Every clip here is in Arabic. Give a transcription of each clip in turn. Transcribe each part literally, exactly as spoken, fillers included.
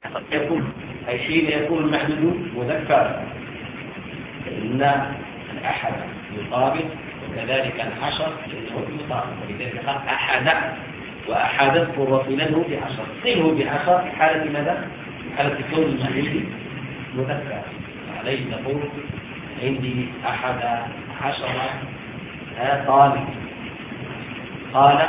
يكون أي حين يكون المحدود مذكرا فإن الأحد يطابق وكذلك العشر لأنه يطابق ولذلك قال أحد وأحد اذكر وصله بعشر صله بعشر في حالة ماذا؟ حالة كون المحدود مذكر عليه تقول عندي أحد عشر طالب قال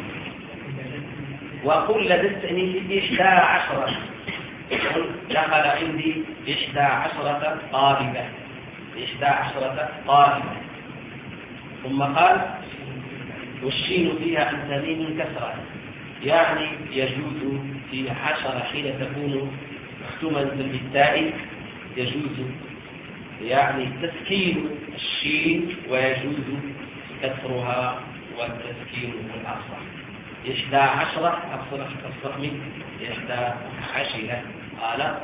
وقل لبثني إحدى عشرة دخل عندي إحدى عشرة طالبة إحدى عشرة طالبة ثم قال والشين فيها عن تميم كسرة يعني يجوز في عشرة حين تكون مختوما بالتاء يجوز يعني تسكين الشين ويجوز كسرها والتسكين الأصح إحدى عشرة أصرح تصرح من إحدى عشرة قال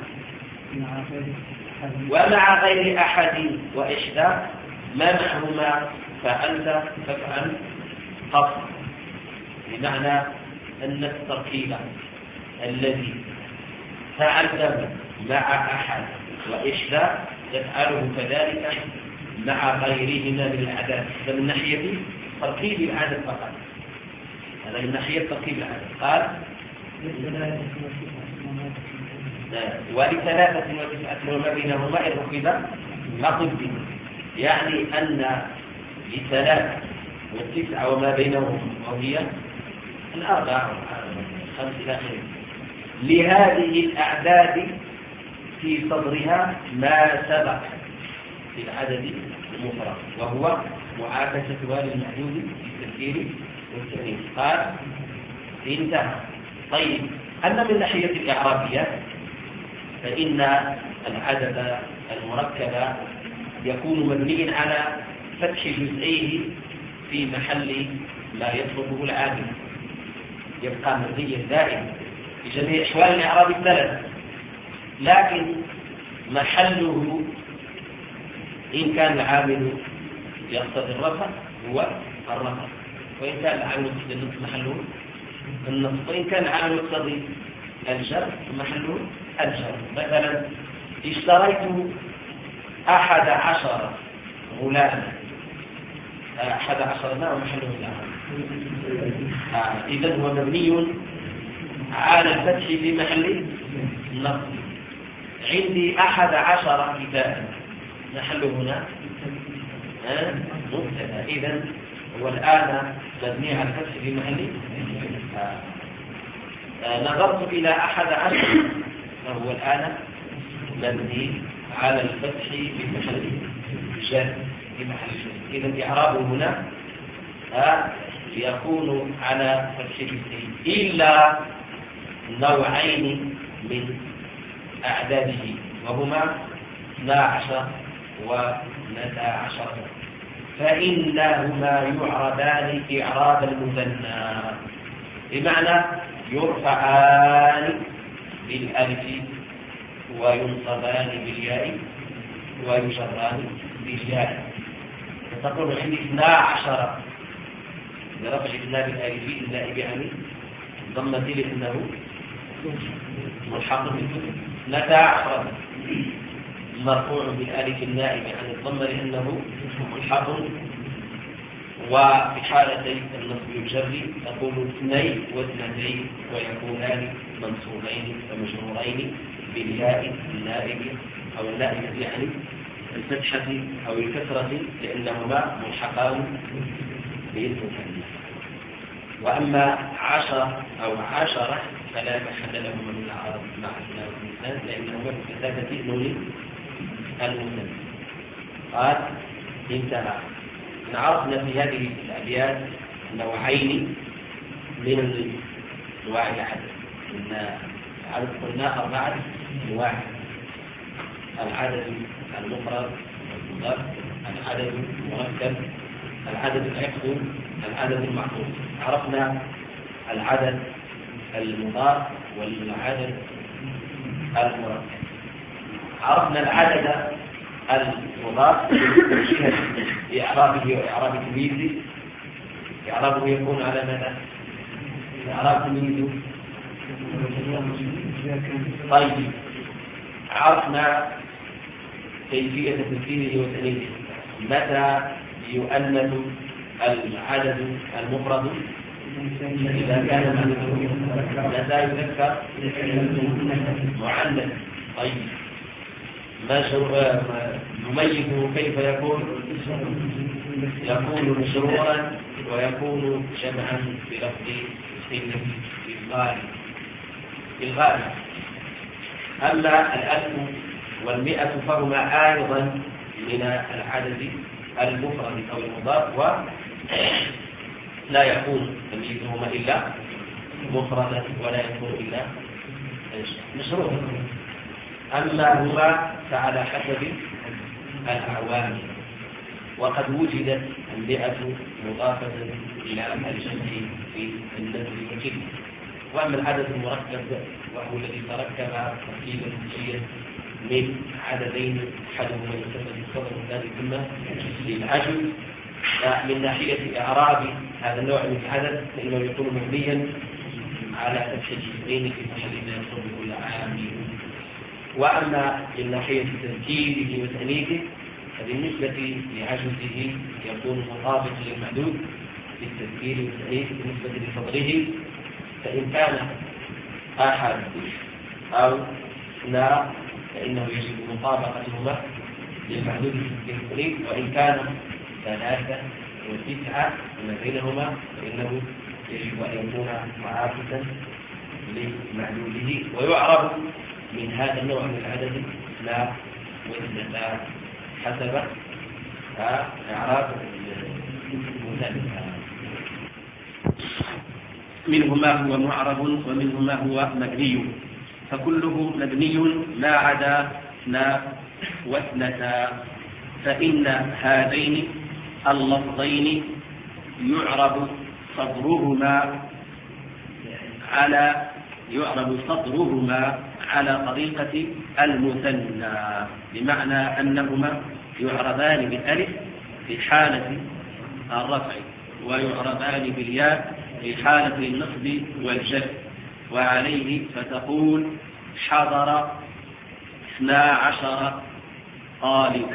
ومع غير أحد وإحدى منعهما فأنت تفعل قصر بمعنى أن التركيب الذي فعلته مع أحد وإحدى يفعله كذلك مع غيرهما من الأعداد من ناحية تركيب العدد فقط هذا من ناحية تركيب العدد قال ولثلاثة وتسعة وما بينهما إن أخذ ما قدم يعني أن لثلاثة والتسعة وما بينهم وهي الأربعة خمس إلى آخره لهذه الأعداد في صدرها ما سبق في العدد المفرد وهو معاكسة والي المحدود في التذكير والتأنيث قال انتهى. طيب أما من ناحية الإعرابية فإن العدد المركب يكون مبنيا على فتح جزئيه في محل ما يطلبه العامل يبقى مبنيا دائما في جميع أحوال الإعراب الثلاث لكن محله إن كان العامل يقتضي الرفع هو الرفع وإن كان العامل يقتضي النصب محله النصب وإن كان العامل يقتضي الجر محله الجر. مثلا اشتريت أحد عشر غلاما أحد عشر ما محله العامل آه. إذن هو مبني على الفتح في محل النصب. عندي أحد عشر كتابا محله هنا مبتدا إذن هو الآن مبني على الفتح في محل آه. آه. نظرت إلى أحد عشر فهو الآن مبني على الفتح في محل جر في محل جر. إذن إعرابه هنا آه. يكون على فتح جزئين إلا نوعين من أعداده وهما اثنا عشر واثنتا عشر فإنهما يعربان إعراب المثنى بمعنى يرفعان بالألف وينصبان بالياء ويجران بالياء. فتقول عندي اثنا عشر برفع اثنا بالألف النائب عن ضمة لأنه ملحق بالكتب اثنتا عشر مرفوع بالالف النائب عن الضمه لانه ملحق وفي حالتي النصب الجري تقول اثنين واثنتين ويكونان منصوبين ومجرورين بالياء النائب او النائب يعني الفتحه او الكسره لانهما ملحقان بالمثنى. واما عشر او عشره فلا محل لهما من العرب مع الإسلام والإنسان لأنهما بكثافة نون المثنى. قال انتهى. عرفنا في هذه الأبيات نوعين من أنواع العدد. إن العدد قلنا أربعة أنواع: العدد المفرد والمضاف، العدد المركب، العدد العقد، العدد المعقول. عرفنا العدد المضاف والعدد المركب. عرفنا العدد المضاف بإعرابه وإعراب تمييزه. إعرابه يكون على ماذا؟ إعراب تمييزه طيب عرفنا كيفية تفسيره وتأنيثه. متى يؤنث العدد المفرد؟ إذا كان متى يذكر مؤنث. طيب ما نميزه كيف يكون؟ يكون مشرورا ويكون جمعا بلفظ سنة الغالب الغالب. أما الألف والمئة فهما أيضا من العدد المفرد أو المضاف، ولا يكون تمييزهما إلا مفردا ولا يكون إلا مشروطا. أما هما فعلى حسب الأعوام، وقد وجدت المئة مضافة إلى الجمع في النسب والجد. وأما العدد المركب وهو الذي تركب تركيبا نسبيا من عددين أحدهما يسمى بالصدر والثاني ثم للعجل، من ناحية إعراب هذا النوع من العدد فإنه يكون مبنيا على فتح الجزئين في محل ما يصب كل عام. وأما من ناحية تذكيره وتأنيثه فبالنسبة لعجزه يكون مطابق للمعدود بالتذكير والتأنيث. بالنسبة لصدره فإن كان أحد أو لا فإنه يجب مطابقتهما للمعدود بالتذكير، وإن كان ثلاثة وتسعة وما بينهما فإنه يجب أن يكون معاكسا لمعدوده. ويعرف من هذا النوع من العدد لا واثنتان حسب إعراب المثال. منه ما هو معرب ومنه ما هو مبني، فكله مبني ما عدا اثنا واثنتا. فإن هذين اللفظين يعرب صدرهما على يعرب صدرهما على طريقة المثنى، بمعنى أنهما يعربان بالألف في حالة الرفع ويعربان بالياء في حالة النصب والجر. وعليه فتقول حضر اثنا عشر طالبا،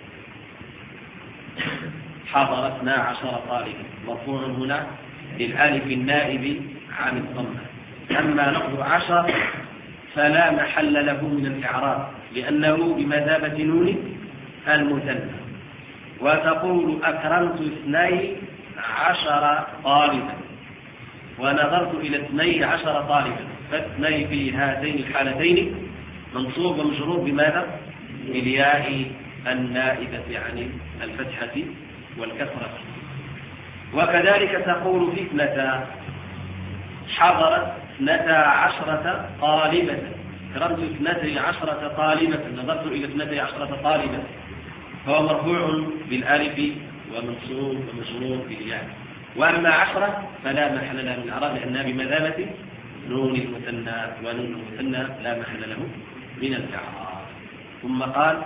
حضر اثنا عشر طالبا مرفوع هنا بالالف النائب عن الضمة. أما لفظ عشر فلا محل له من الإعراب لأنه بمثابة نون المثنى. وتقول أكرمت اثني عشر طالبا ونظرت إلى اثني عشر طالبا، فاثني في هاتين الحالتين منصوب ومجرور بماذا؟ بالياء النائبة عن الفتحة والكسرة. وكذلك تقول في اثنتا حضرت اثنتا عشرة طالبة، كرمت اثنتي عشرة طالبة، نظرت إلى اثنتي عشرة طالبة، فهو مرفوع بالالف ومنصوب ومجرور بالياء. وأما عشرة فلا محل له من الإعراب لأنها بمثابة نون المثنى، ونون المثنى لا محل له من الإعراب. ثم قال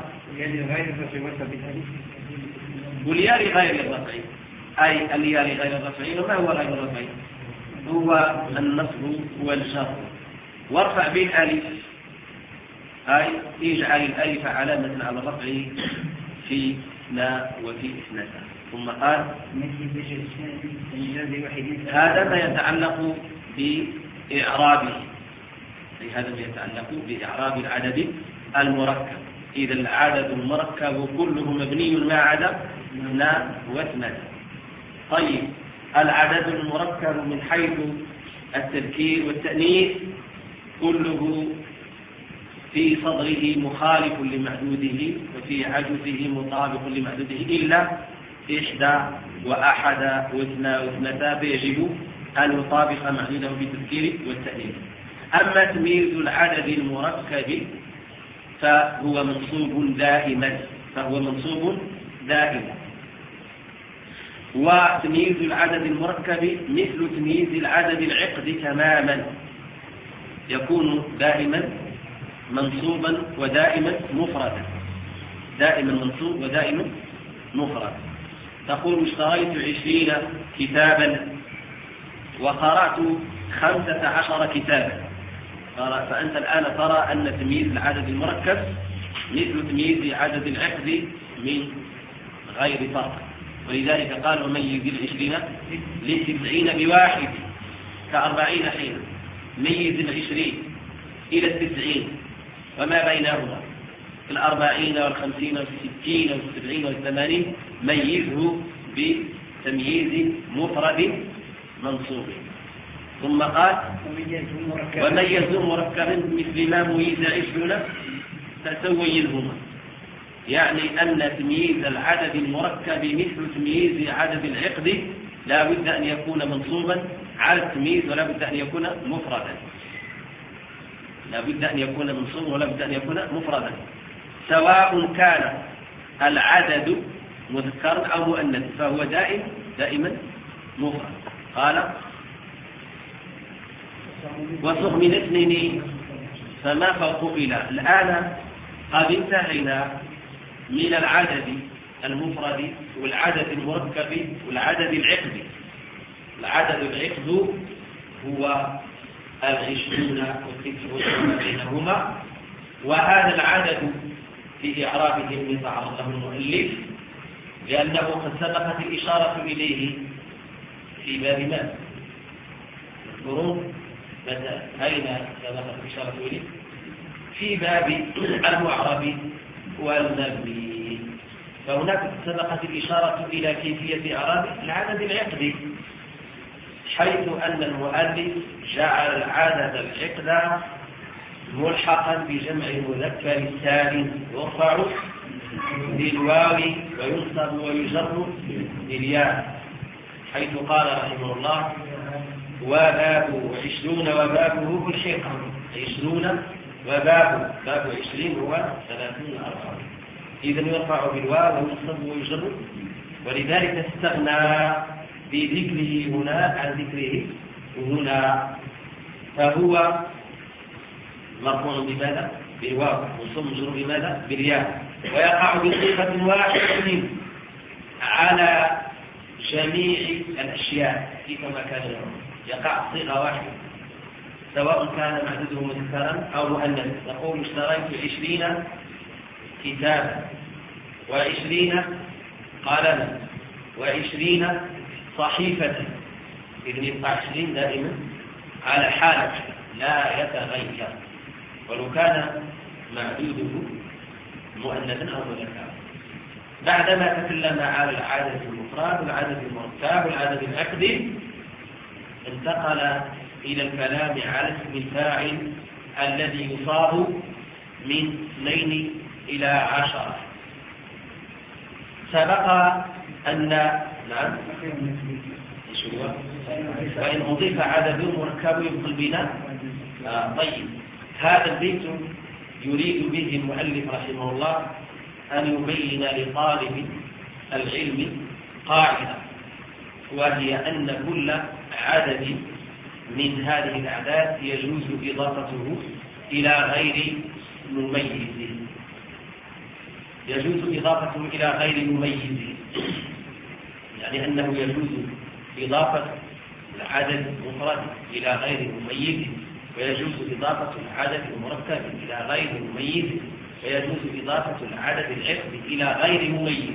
والياء لغير الرفع، أي الياء لغير الرفع. وما هو غير الرفع؟ هو النصب والجر. وارفع بالالف أي اجعل الالف علامة على الرفع في اثنا وفي اثنتا. ثم قال هذا ما يتعلق بإعرابه، أي هذا ما يتعلق بإعراب العدد المركب. إذا العدد المركب كله مبني ما عدا اثنا واثنتا. طيب العدد المركب من حيث التذكير والتأنيث كله في صدره مخالف لمعدوده وفي عجزه مطابق لمعدوده إلا إحدى وأحد واثنى واثنتا فيجب أن يطابق معدوده بالتذكير والتأنيث. أما تمييز العدد المركب فهو منصوب دائما فهو منصوب دائما وتمييز العدد المركب مثل تمييز العدد العقد تماما، يكون دائما منصوبا ودائما مفردا، دائما منصوب ودائما مفرد. تقول اشتريت عشرين كتابا وقرأت خمسة عشر كتابا، فأنت الآن ترى أن تمييز العدد المركب مثل تمييز عدد العقد من غير فرق، ولذلك قال وميز العشرين للتسعين بواحد كأربعين حين، ميز العشرين إلى التسعين وما بينهما في الأربعين والخمسين والستين والسبعين والثمانين ميزه بتمييز مفرد منصوب. ثم قال وميزه مركب مثل ما ميز عشرون فسوينهما، يعني أن تمييز العدد المركب مثل تمييز عدد العقد لا بد أن يكون منصوبا على التمييز ولا بد أن يكون مفردا، لا بد أن يكون منصوبا ولا بد أن يكون مفردا، سواء كان العدد مذكرا أو مؤنثا فهو دائم دائما مفرد. قال وصغ من اثنين فما فوق إلى. الآن قد انتهينا من العدد المفرد والعدد المركب والعدد العقدي. العدد العقد هو العشرون والتسعون بينهما، وهذا العدد في إعرابه من تعرضه المؤلف لأنه قد سبقت الإشارة إليه في باب ما يذكرون متى أين سبقت الإشارة إليه في باب المعرب والنبي، فهناك سبقت الإشارة إلى كيفية إعراب العدد العقدي، حيث أن المؤلف جعل العدد العقد ملحقا بجمع المذكر السالم يرفع بالواو وينصب ويجر بالياء، حيث قال رحمه الله وباب عشرون وبابه بالحقا، عشرون وباب باب عشرين هو ثلاثون أربعة، إذن يرفع بالواو وينصب ويجر، ولذلك استغنى بذكره هنا عن ذكره هنا، فهو مرفوع بماذا؟ بالواو، ومنصوب بماذا؟ بالياء، ويقع بصيغة واحدة على جميع الأشياء كما كان يقول، يقع صيغة واحدة سواء كان معدوده مذكرا أو مؤنثا. نقول اشتريت عشرين كتابا وعشرين قلما وعشرين صحيفة، إذن يبقى عشرين دائما على حالة لا يتغير ولو كان معدوده مؤنثا أو مذكرا. بعدما تكلم على العدد المفرد والعدد المركب والعدد العقدي انتقل إلى الكلام على اسم الفاعل الذي يصاب من اثنين إلى عشرة. سبق أن نعم وإن أضيف عدد مركب يبقى البناء. آه طيب، هذا البيت يريد به المؤلف رحمه الله أن يبين لطالب العلم قاعدة، وهي أن كل عدد من هذه الأعداد يجوز إضافته إلى غير مميز، يجوز إضافته إلى غير مميز، يعني أنه يجوز إضافة العدد المفرد إلى غير مميز، ويجوز إضافة العدد المركب إلى غير مميز، ويجوز إضافة العدد العقدي إلى غير مميز،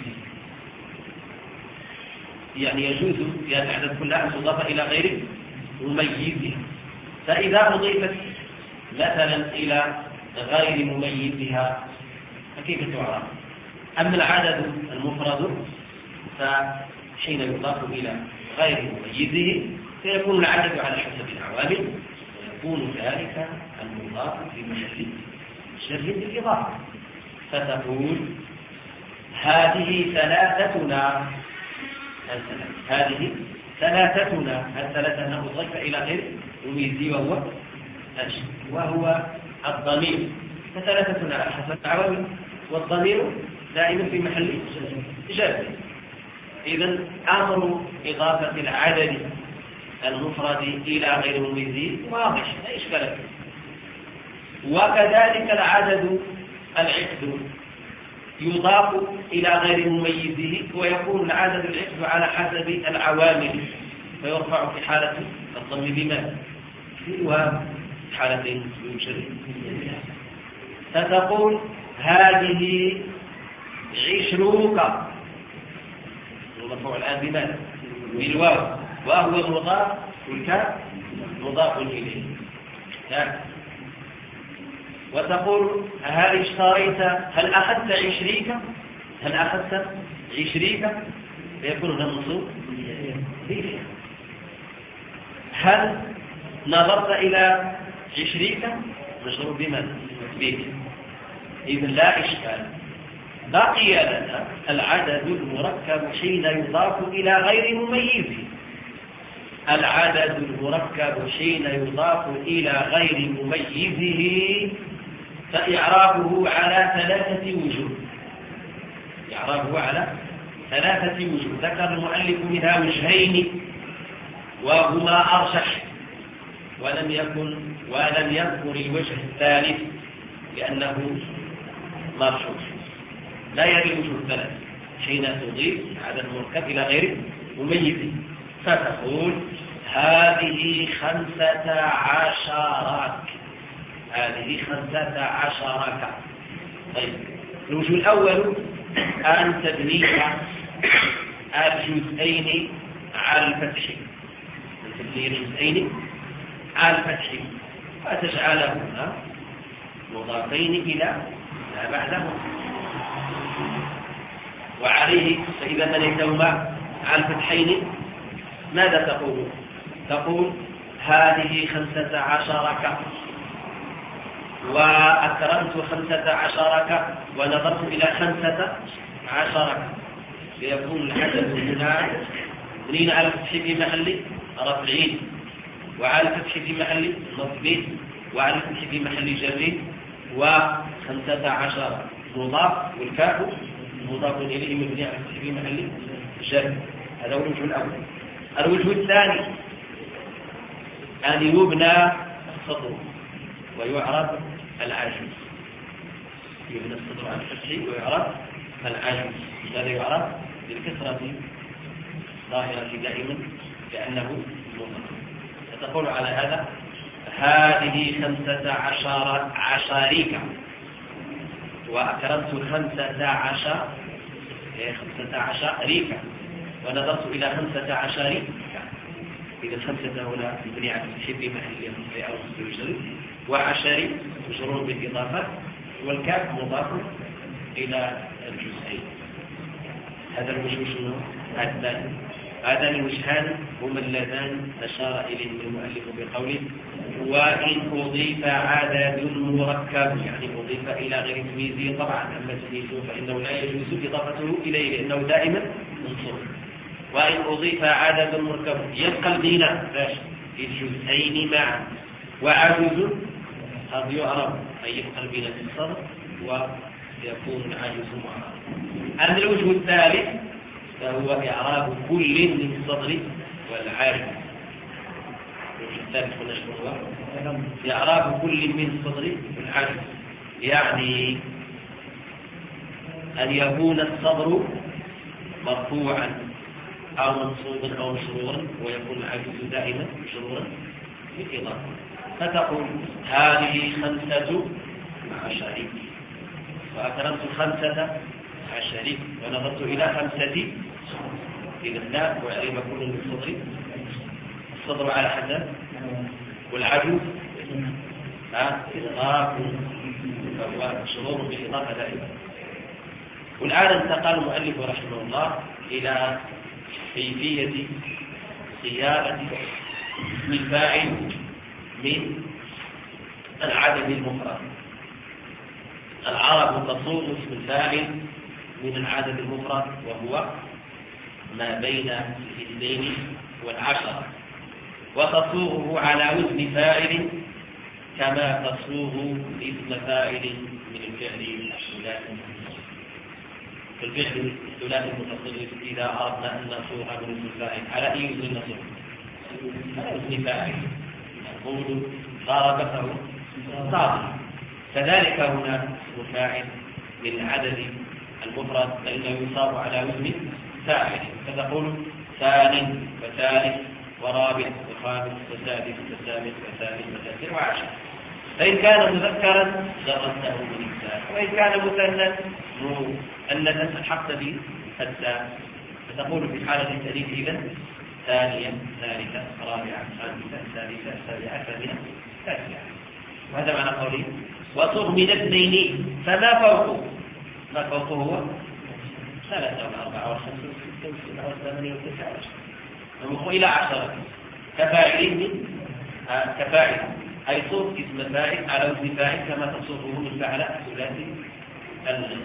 يعني يجوز يعني الأعداد كلها أن تضاف إلى غير مميز. فإذا أضيفت مثلا إلى غير مميزها فكيف تعرف؟ أما العدد المفرد فحين يضاف إلى غير مميزه فيكون العدد على حسب العوامل، ويكون ذلك المضاف في محل شر بالإضافة، فتقول هذه ثلاثتنا، هذه ثلاثتنا، الثلاثة أنه ضيف إلى غير مميز وهو وهو الضمير، فثلاثتنا على حسب العوامل، والضمير دائما في محل جر. إذن أمر إضافة العدد المفرد إلى غير مميز واضح لا إشكال فيه. وكذلك العدد العقد يضاف إلى غير مميزه، ويكون العدد العقد على حسب العوامل، فيرفع في حالة الضم بما في الواو حالتين يوجد. فتقول هذه عشروك، المرفوع الآن بماذا؟ بالواو، وهو مضاف والكاف مضاف إليه. وتقول هل اشتريت، هل أخذت عشريك، هل أخذت عشريك، فيكون هذا منصوب. هل نظرت إلى عشريك، مجرور بماذا؟ به. إذن لا إشكال. بقي لنا العدد المركب حين يضاف إلى غير مميزه. العدد المركب حين يضاف إلى غير مميزه فإعرابه على ثلاثة وجوه. إعرابه على ثلاثة وجوه. ذكر المؤلف منها وجهين وهما أرجح، ولم يكن ولم يذكر الوجه الثالث لأنه مرشوح. لا يري الوجوه الثلاث حين تضيف عدد مركب إلى غير مميز. فتقول هذه خمسة عشرات، هذه خمسة عشرات. طيب، الوجه الأول أن تبني الجزئين على الفتح، تبني الجزئين على الفتح فتجعلهما مضافين إلى ما بعدهما، وعليه فإذا بنيتهما على الفتحين ماذا تقول؟ تقول هذه خمسة عشرك، وأكرمت خمسة عشرك، ونظرت إلى خمسة عشرك، ليكون العدد هنا بنين على الفتح في محل رفعين، وعلى الفتح في محل نصب، وعلى الفتح في محل جر، وخمسة عشر مضاف والكاف مضاف إليه مبني على الفتح في محل جر. هذا هو الوجه الأول. الوجه الثاني أن يبنى السطر ويعرب العاجز. يبنى السطر على الفتح ويعرب العاجز. هذا يعرب بالكسرة ظاهرة دائما كأنه مضاف. فتقول على هذا هذه خمسة عشر عشاريك، وأكرمت خمسة عشر خمسة عشاريك، ونظرت إلى خمسة عشاريك. إذا خمسة هنا مبني على الفتح في محل رفع أو نصب، وعشري مجرور بالإضافة، والكاف مضاف إلى الجزئين. هذا الوجه شنو؟ الثاني. هذان الوجهان هما اللذان أشار إليهما المؤلف بقوله وإن أضيف عدد مركب، يعني أضيف إلى غير تمييزه. طبعا أما تمييزه فإنه لا يجوز إضافته إليه لأنه دائما منصوب. وإن أضيف عدد مركب يبقى البناء في الجزئين معا، وعجز قد يعرف أي يبقى البناء في الصدر ويكون العجز معرب. أما الوجه الثالث فهو إعراب كل من الصدر والعارف. الوجه الثالث هو إعراب كل من الصدر والعارف، يعني أن يكون الصدر مرفوعا أو منصوبا أو مشرورا، ويكون العجز دائما مشرورا بالإضافة. فتقول هذه خمسة عشرين، وأكرمت خمسة عشرين، ونظرت إلى خمسة. إذا لا وعلم كل من الصدر، الصدر على حسب، والعجز إضافة فهو مشرور بالإضافة دائما. والآن انتقل المؤلف رحمه الله إلى كيفية صياغة اسم الفاعل من العدد المفرد. العرب تصوغ اسم الفاعل من العدد المفرد وهو ما بين الاثنين والعشرة، وتصوغه على وزن فاعل كما تصوغ اسم فاعل من الفعل الثلاثي. في الفعل الثلاثي المتصرف إذا أردنا أن نصوغ من اسم الفاعل على أي وزن نصوغ؟ على وزن فاعل. نقول ضربته ضارب. كذلك هنا اسم فاعل من العدد المفرد فإنه يصاب على وزن فاعل، فتقول ثان وثالث ورابع وخامس وسادس وثامن وثالث وتاسع وعاشر. فإن كان مذكرا درسته بالإنسان، وإن كان مثنى مؤنثا الحقت به التاء، فتقول في حالة التأنيث إذا ثانيا ثالثة رابعة خامسة سادسة سابعة ثامنة تاسعة. وهذا معنى قوله وصغ من اثنين فما فوقه. ما فوقه هو ثلاثة وأربعة وخمسة وستة وسبعة وثمانية وتسعة وعشرة إلى عشرة كفاعل آه كفاعل أي صوت اسم فاعل على وزن فاعل كما تصوره من فعل ثلاثي المصدر.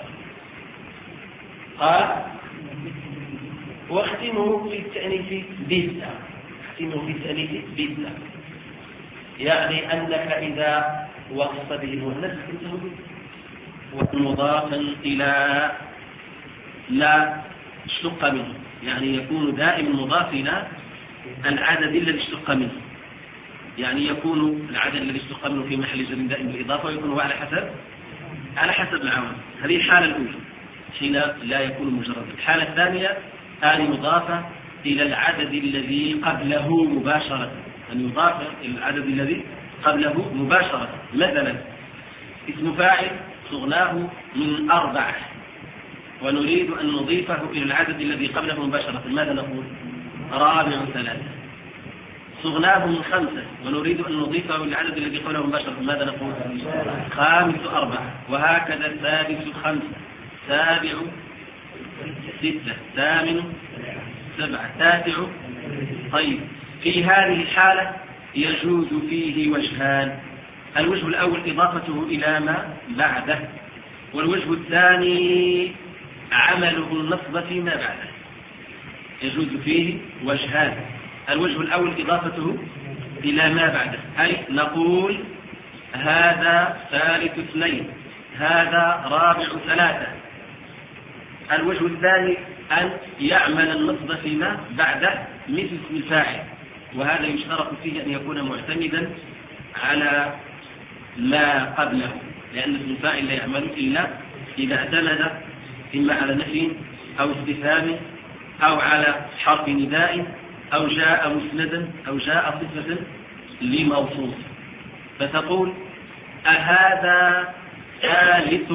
قال واختمه في التأنيث بالتاء. اختمه في التأنيث بالتاء يعني أنك إذا وصف به المؤنث فإنه ومضافا إلى لا اشتق منه، يعني يكون دائما مضاف إلى العدد الذي اشتق منه، يعني يكون العدد الذي اشتق منه في محل جر دائم بالإضافة، ويكون هو على حسب على حسب العوامل. هذه الحالة الأولى حين لا يكون مجردا. الحالة الثانية أن يضاف إلى العدد الذي قبله مباشرة، أن يضاف إلى العدد الذي قبله مباشرة. مثلا اسم فاعل صغناه من أربعة ونريد أن نضيفه إلى العدد الذي قبله مباشرة، ماذا نقول؟ رابع ثلاثة. صغناه من خمسة ونريد أن نضيفه إلى العدد الذي قبله مباشرة، ماذا نقول؟ خامس أربعة. وهكذا سادس خمسة سابع ستة ثامن سبعة تاسع. طيب في هذه الحالة يجوز فيه وجهان. الوجه الأول إضافته إلى ما بعده، والوجه الثاني عمله النصب فيما بعده. يجوز فيه وجهان. الوجه الأول إضافته إلى ما بعده، أي نقول هذا ثالث اثنين هذا رابع ثلاثة. الوجه الثاني أن يعمل النصب فيما بعده مثل اسم الفاعل، وهذا يشترط فيه أن يكون معتمدا على ما قبله، لأن اسم الفاعل لا يعمل إلا إذا اعتمد إما على نفي أو استفهام أو على حرف نداء أو جاء مسندا أو جاء صفة لموصوف. فتقول أهذا ثالث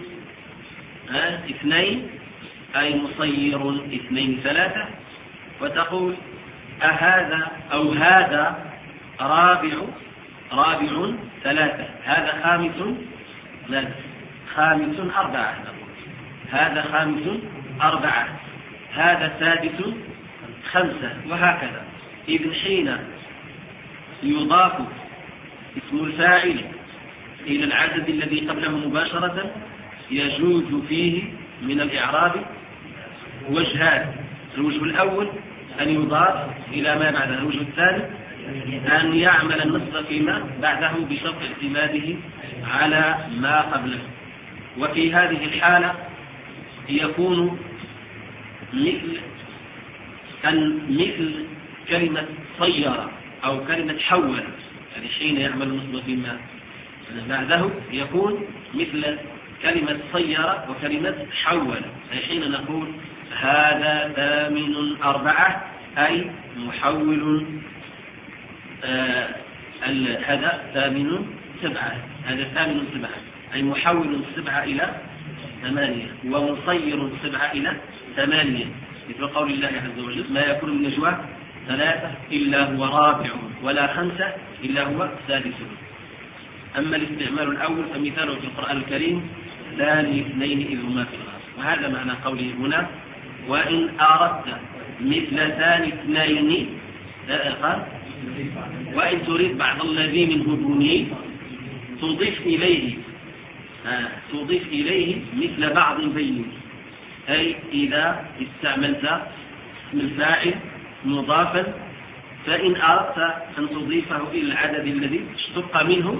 اثنين أي مصير اثنين ثلاثة، وتقول أهذا أو هذا رابع رابع ثلاثة، هذا خامس لا خامس أربعة، هذا خامس أربعة، هذا سادس خمسة، وهكذا. إذن حين يضاف اسم الفاعل إلى العدد الذي قبله مباشرة يجوز فيه من الإعراب وجهان. الوجه الأول أن يضاف إلى ما بعده، الوجه الثاني أن يعمل النصب فيما بعده بشرط اعتماده على ما قبله. وفي هذه الحالة يكون مثل أن مثل كلمة صير أو كلمة حول، يعني حين يعمل النصب فيما بعده يكون مثل كلمة صير وكلمة حول، أي حين نقول هذا ثامن أربعة أي محول آه هذا ثامن سبعة، هذا ثامن سبعة أي محول سبعة إلى ثمانية، ومصير سبعة إلى ثمانية، مثل قول الله عز وجل ما يكون من نجوى ثلاثة إلا هو رابع ولا خمسة إلا هو سادس. أما الاستعمال الأول فمثاله في القرآن الكريم ثاني اثنين إذ هما في الغار، وهذا معنى قوله هنا وإن أردت مثل ثاني اثنين قال وإن تريد بعض الذي منه بني تضيف إليه آه. تضيف إليه مثل بعض بين، أي إذا استعملت اسم الفاعل مضافا فإن أردت أن تضيفه إلى العدد الذي اشتق منه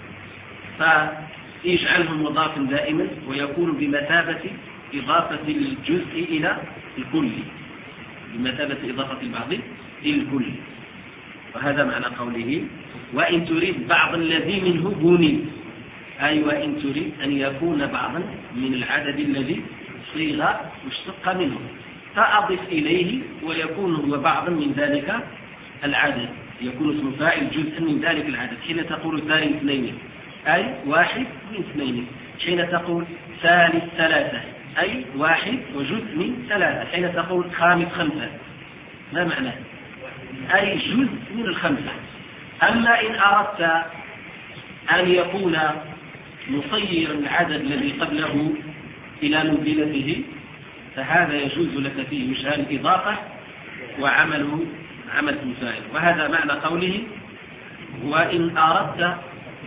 فاجعله مضافا دائما ويكون بمثابة إضافة الجزء إلى الكل، بمثابة إضافة البعض إلى الكل. وهذا معنى قوله وإن تريد بعض الذي منه بني، أي وإن تريد أن يكون بعضا من العدد الذي صيغ واشتق منه فأضف إليه ويكون هو بعضا من ذلك العدد، يكون اسم فاعل جزءا من ذلك العدد. حين تقول ثاني اثنين أي واحد من اثنين. حين تقول ثالث ثلاثة أي واحد وجزء من ثلاثة. حين تقول خامس خمسة ما معناه؟ أي جزء من الخمسة. أما إن أردت أن يكون مصير العدد الذي قبله إلى منزلته فهذا يجوز لك فيه وجه الإضافة وعمله عمل مساعد. وهذا معنى قوله وإن أردت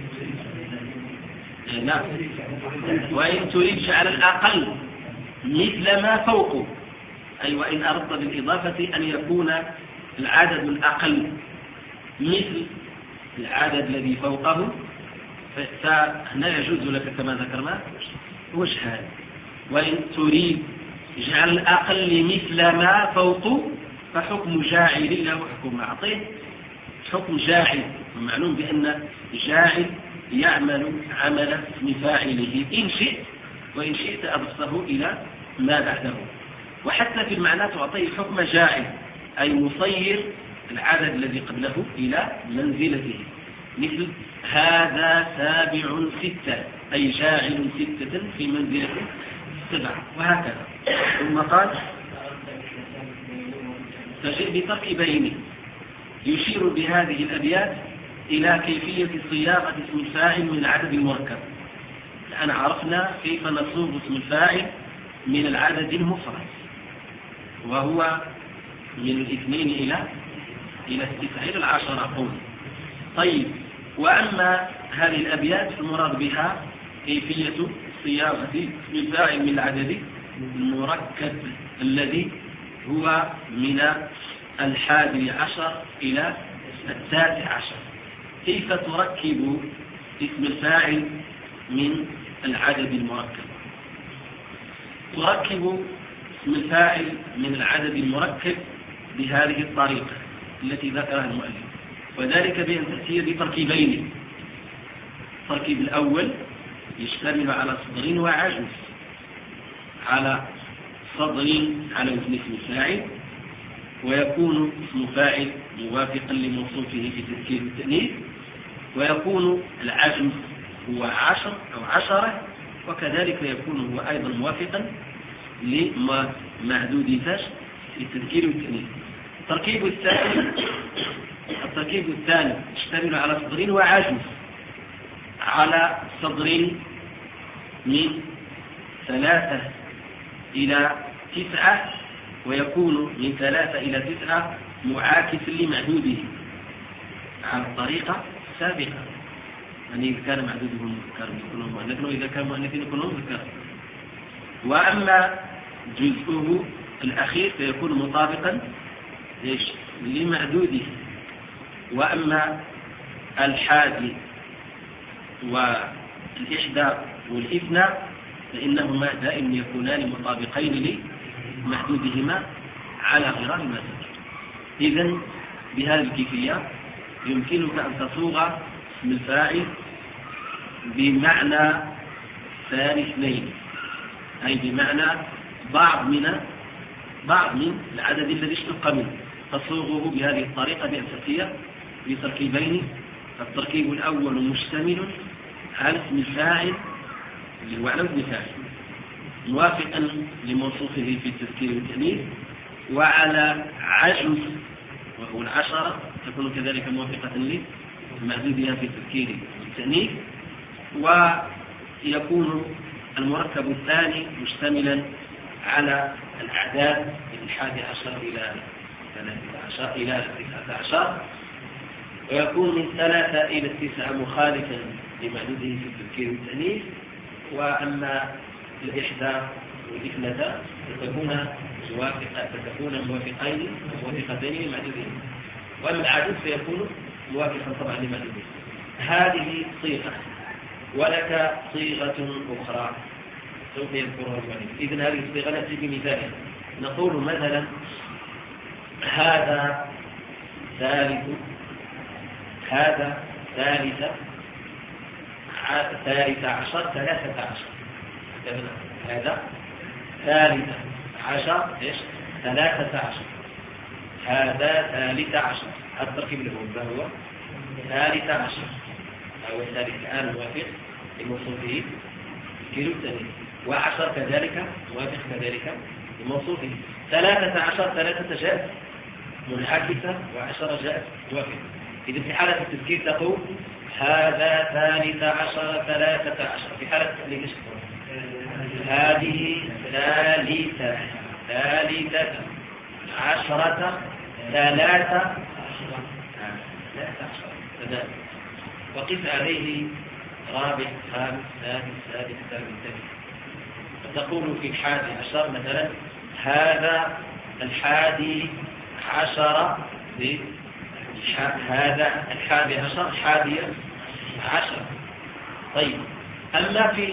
نعم وإن تريد على الأقل مثل ما فوقه، أي وإن أردت بالإضافة أن يكون العدد الأقل مثل العدد الذي فوقه فهنا يجوز لك كما ذكرنا وجهان. وإن تريد جعل الأقل مثل ما فوقه فحكم جاعل له حكم معطيه. حكم جاعل معلوم بأن جاعل يعمل عمل اسم فاعله إن شئت، وإن شئت أضفته إلى ما بعده. وحتى في المعنى تعطيه حكم جاعل أي مصير العدد الذي قبله إلى منزلته، مثل هذا سابع ستة أي جاعل ستة في منزلة سبعة وهكذا. ثم قال تجيء بتركيبين يشير بهذه الأبيات إلى كيفية صياغة اسم الفاعل من العدد المركب. الآن عرفنا كيف نصوغ اسم الفاعل من العدد المفرد وهو من الاثنين إلى إلى التسعة إلى العشرة أقول. طيب، وأما هذه الأبيات المراد بها كيفية صياغة اسم الفاعل من العدد المركب الذي هو من الحادي عشر إلى التاسع عشر. كيف تركب اسم الفاعل من العدد المركب؟ تركب اسم الفاعل من العدد المركب بهذه الطريقة التي ذكرها المؤلف، وذلك بأن تأتي بتركيبين. التركيب الأول يشتمل على صدر وعجز. على صدر على وزن اسم الفاعل ويكون اسم فاعل موافقا لموصوفه في تذكير التأنيث، ويكون العجز هو عشر أو عشرة، وكذلك يكون هو أيضا موافقا لمعدود تاش في التذكير والتأنيث. التركيب الثاني التركيب الثاني يشتمل على صدر وعجز. على صدر من ثلاثة إلى تسعة ويكون من ثلاثة إلى تسعة معاكس لمعدوده على الطريقة السابقة، يعني إذا كان معدوده مذكر يكون مؤنث وإذا كان مؤنث يكون مذكر. وأما جزءه الأخير فيكون مطابقا لمعدوده. وأما الحادي والإحدى والإثنى فإنهما دائما يكونان مطابقين لمحدودهما على غرار ما ذكر. إذن بهذه الكيفية يمكنك أن تصوغ اسم الفاعل بمعنى ثاني اثنين، أي بمعنى بعض من بعض من العدد الذي اشتق منه، تصوغه بهذه الطريقة بأن تأتي بتركيبين. التركيب الأول مشتمل على اسم الفاعل اللي هو على وزن فاعل موافقا لموصوفه في التذكير والتأنيث، وعلى عجز وهو العشرة تكون كذلك موافقة لمعدودها في التذكير والتأنيث. ويكون المركب الثاني مشتملا على الأعداد من الحادي عشر إلى ثلاثة عشر إلى تسعة عشر، ويكون من ثلاثة إلى التسعة مخالفا لمعدوده في التذكير والتأنيث. وأما الإحدى والإثنتان فتكون فتكون موافقين موافقتين لمعدودهم، وأما العدد فيكون موافقا طبعا لمعدودهم. هذه صيغة، ولك صيغة أخرى سوف يذكرها المؤلف. إذن هذه الصيغة نأتي بمثال. نقول مثلا هذا ثالث هذا ثالثة ثالثة عشر ثلاثة عشر هذا ثالثة عشر إيش ثلاثة عشر. هذا ثالث عشر. التركيب اللي هو ثالث عشر أو الثالث الآن موافق لموصوفه كيلو الثاني، وعشر كذلك موافق كذلك لموصوفه. ثلاثة عشر ثلاثة جاءت منعكسة وعشرة جاءت موافقة. إذا في حالة التذكير تقول هذا ثالث عشر ثلاثة عشر. في حالة التأليف ايش تقول؟ هذه ثالثة ثالثة عشرة ثلاثة عشر. وقف عليه رابع خامس سادس سادس سادس. فتقول في الحادي عشر مثلا هذا الحادي عشر، هذا الحادي عشر حادية عشر. طيب، أما في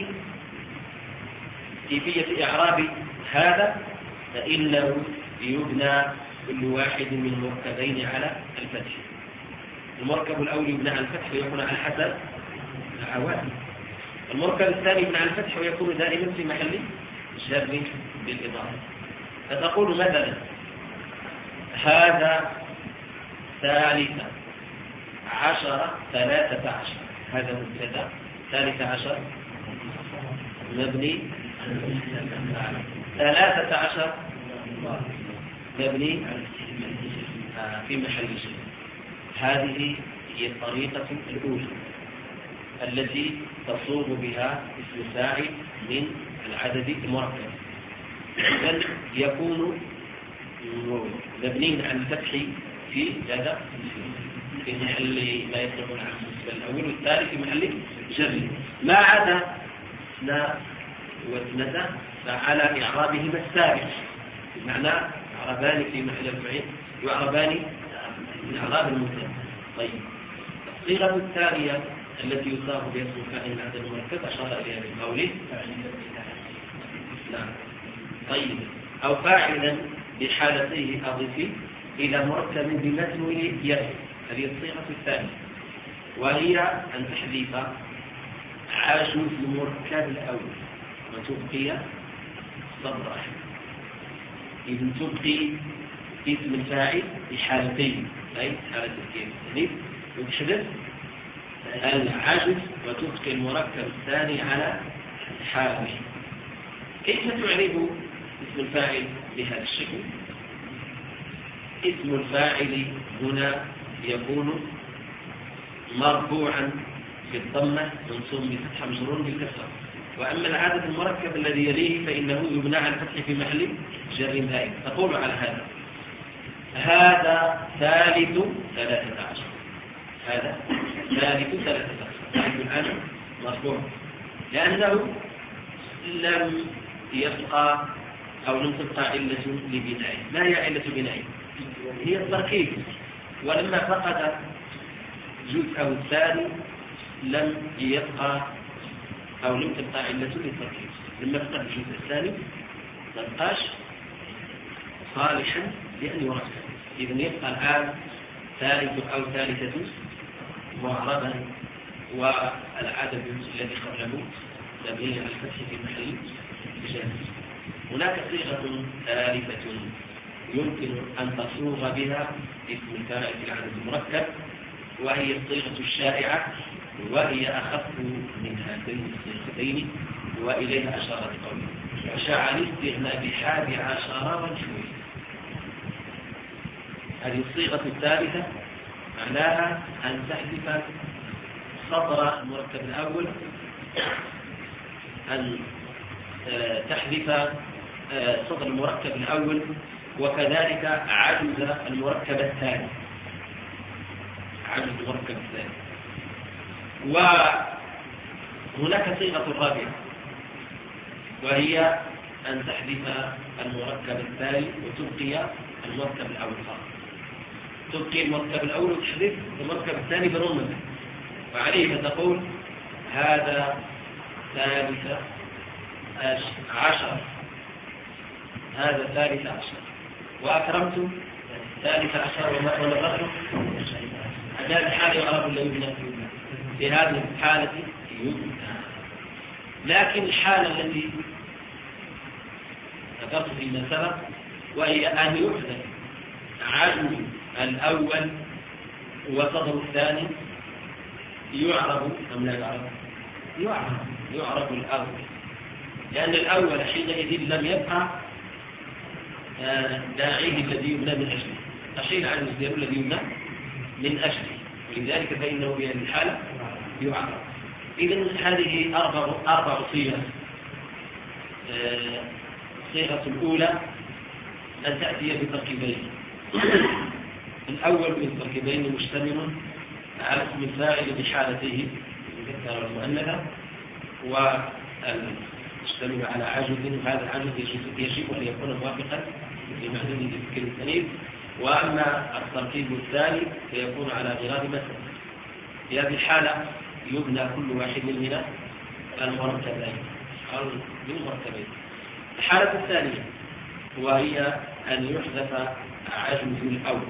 كيفية إعراب هذا فإنه يبنى كل واحد من المركبين على الفتح. المركب الأول يبنى على الفتح ويكون على حسب العوامل. المركب الثاني يبنى على الفتح ويكون دائما في محل جر بالإضافة. فتقول مثلا هذا ثالث عشر ثلاثة عشر. هذا مبتدا. ثالث عشر مبني. ثلاثة عشر مبني في محل جر. هذه هي الطريقة الأولى التي تصوغ بها اسم فاعل من العدد المركب. بل يكون مبني على الفتح في هذا في محل ما يطلق عنه الاسم الأول والثالث في محل جر. ما عدا لا واثنتا فعلى إعرابهما الثابت، بمعنى إعرابان في محل الفعل يعربان من إعراب المبتدا. طيب، الصيغة الثانية التي يصاغ بها اسم فاعل من العدد المركب أشار إليها بقوله نعم. طيب، أو فاعلا بحالتيه أضف إلى مركب بمثل يد. هذه الصيغة الثانية، وهي أن تحذف عاشوا في المركب الأول وتبقي صدر أحد. إذن تبقي اسم الفاعل بحالتين، أي حالة التأنيث وتحذف العجز وتبقي المركب الثاني على حاله. كيف تعرب اسم الفاعل بهذا الشكل؟ اسم الفاعل هنا يكون مرفوعا بالضمة منصوب بفتحة مجرور بالكسرة. وأما العدد المركب الذي يليه فإنه يبنى على الفتح في محل جر دائم. تقول على هذا هذا ثالث ثلاثة عشر. هذا ثالث ثلاثة عشر. الآن مرفوع لأنه لم يبقى أو لم تبقى علة لبنائه. ما هي علة بنائه؟ هي التركيب. ولما فقد جزءه الثاني لم يبقى أو لم تبقى علة للتركيب. لما فقد الجزء الثاني ما بقاش صالحا لأن يركب. إذن يبقى الآن ثالث أو ثالثة معربا، والعدد الذي قبله مبني على الفتح في محل جر. هناك صيغة ثالثة يمكن أن تصوغ بها اسم الفاعل في العدد المركب، وهي الصيغة الشائعة، وهي أخف من هاتين الصيغتين وإليها أشارت قوله وشاع الاستغناء بحادي عشر والشوي. هذه الصيغة الثالثة معناها أن تحذف صدر المركب الأول، أن تحذف صدر المركب الأول، وكذلك عجز المركب الثاني. عجز المركب الثاني. وهناك صيغة رابعة وهي أن تحذف المركب الثاني وتبقي المركب الأول فقط. تبقي المركب الأول وتحذف المركب الثاني برمته، وعليه فتقول هذا ثالث عشر. هذا ثالث عشر وأكرمت ثالث عشر ونظرت. هذه الحالة يعرف ولا يبنى؟ في هذه الحالة يبنى. لكن الحالة التي ذكرت فيما سبق وهي أن يحذف عزم الأول وصدر الثاني يعرب أم لا يعرب؟ يعرب يعرب الأول، لأن الأول حينئذ لم يبقى داعيه الذي يبنى من أجله، أشيل عن المصدر الذي يبنى من أجله، ولذلك فإنه بهذه الحالة يعرب. إذن هذه أربع أربع صيغ. الصيغة الأولى أن تأتي بتركيبين. الأول من التركيبين مشتمل على اسم الفاعل بحالته المذكر والمؤنث، ويشتمل على عجز، وهذا العجز يجب أن يكون موافقا لمعلوم الذكر الثاني. وأما التركيب الثاني فيكون على غرار مثل. في هذه الحالة يبنى كل واحد من المركبين أو من المركبين. الحالة الثانية وهي أن يحذف عجز الأول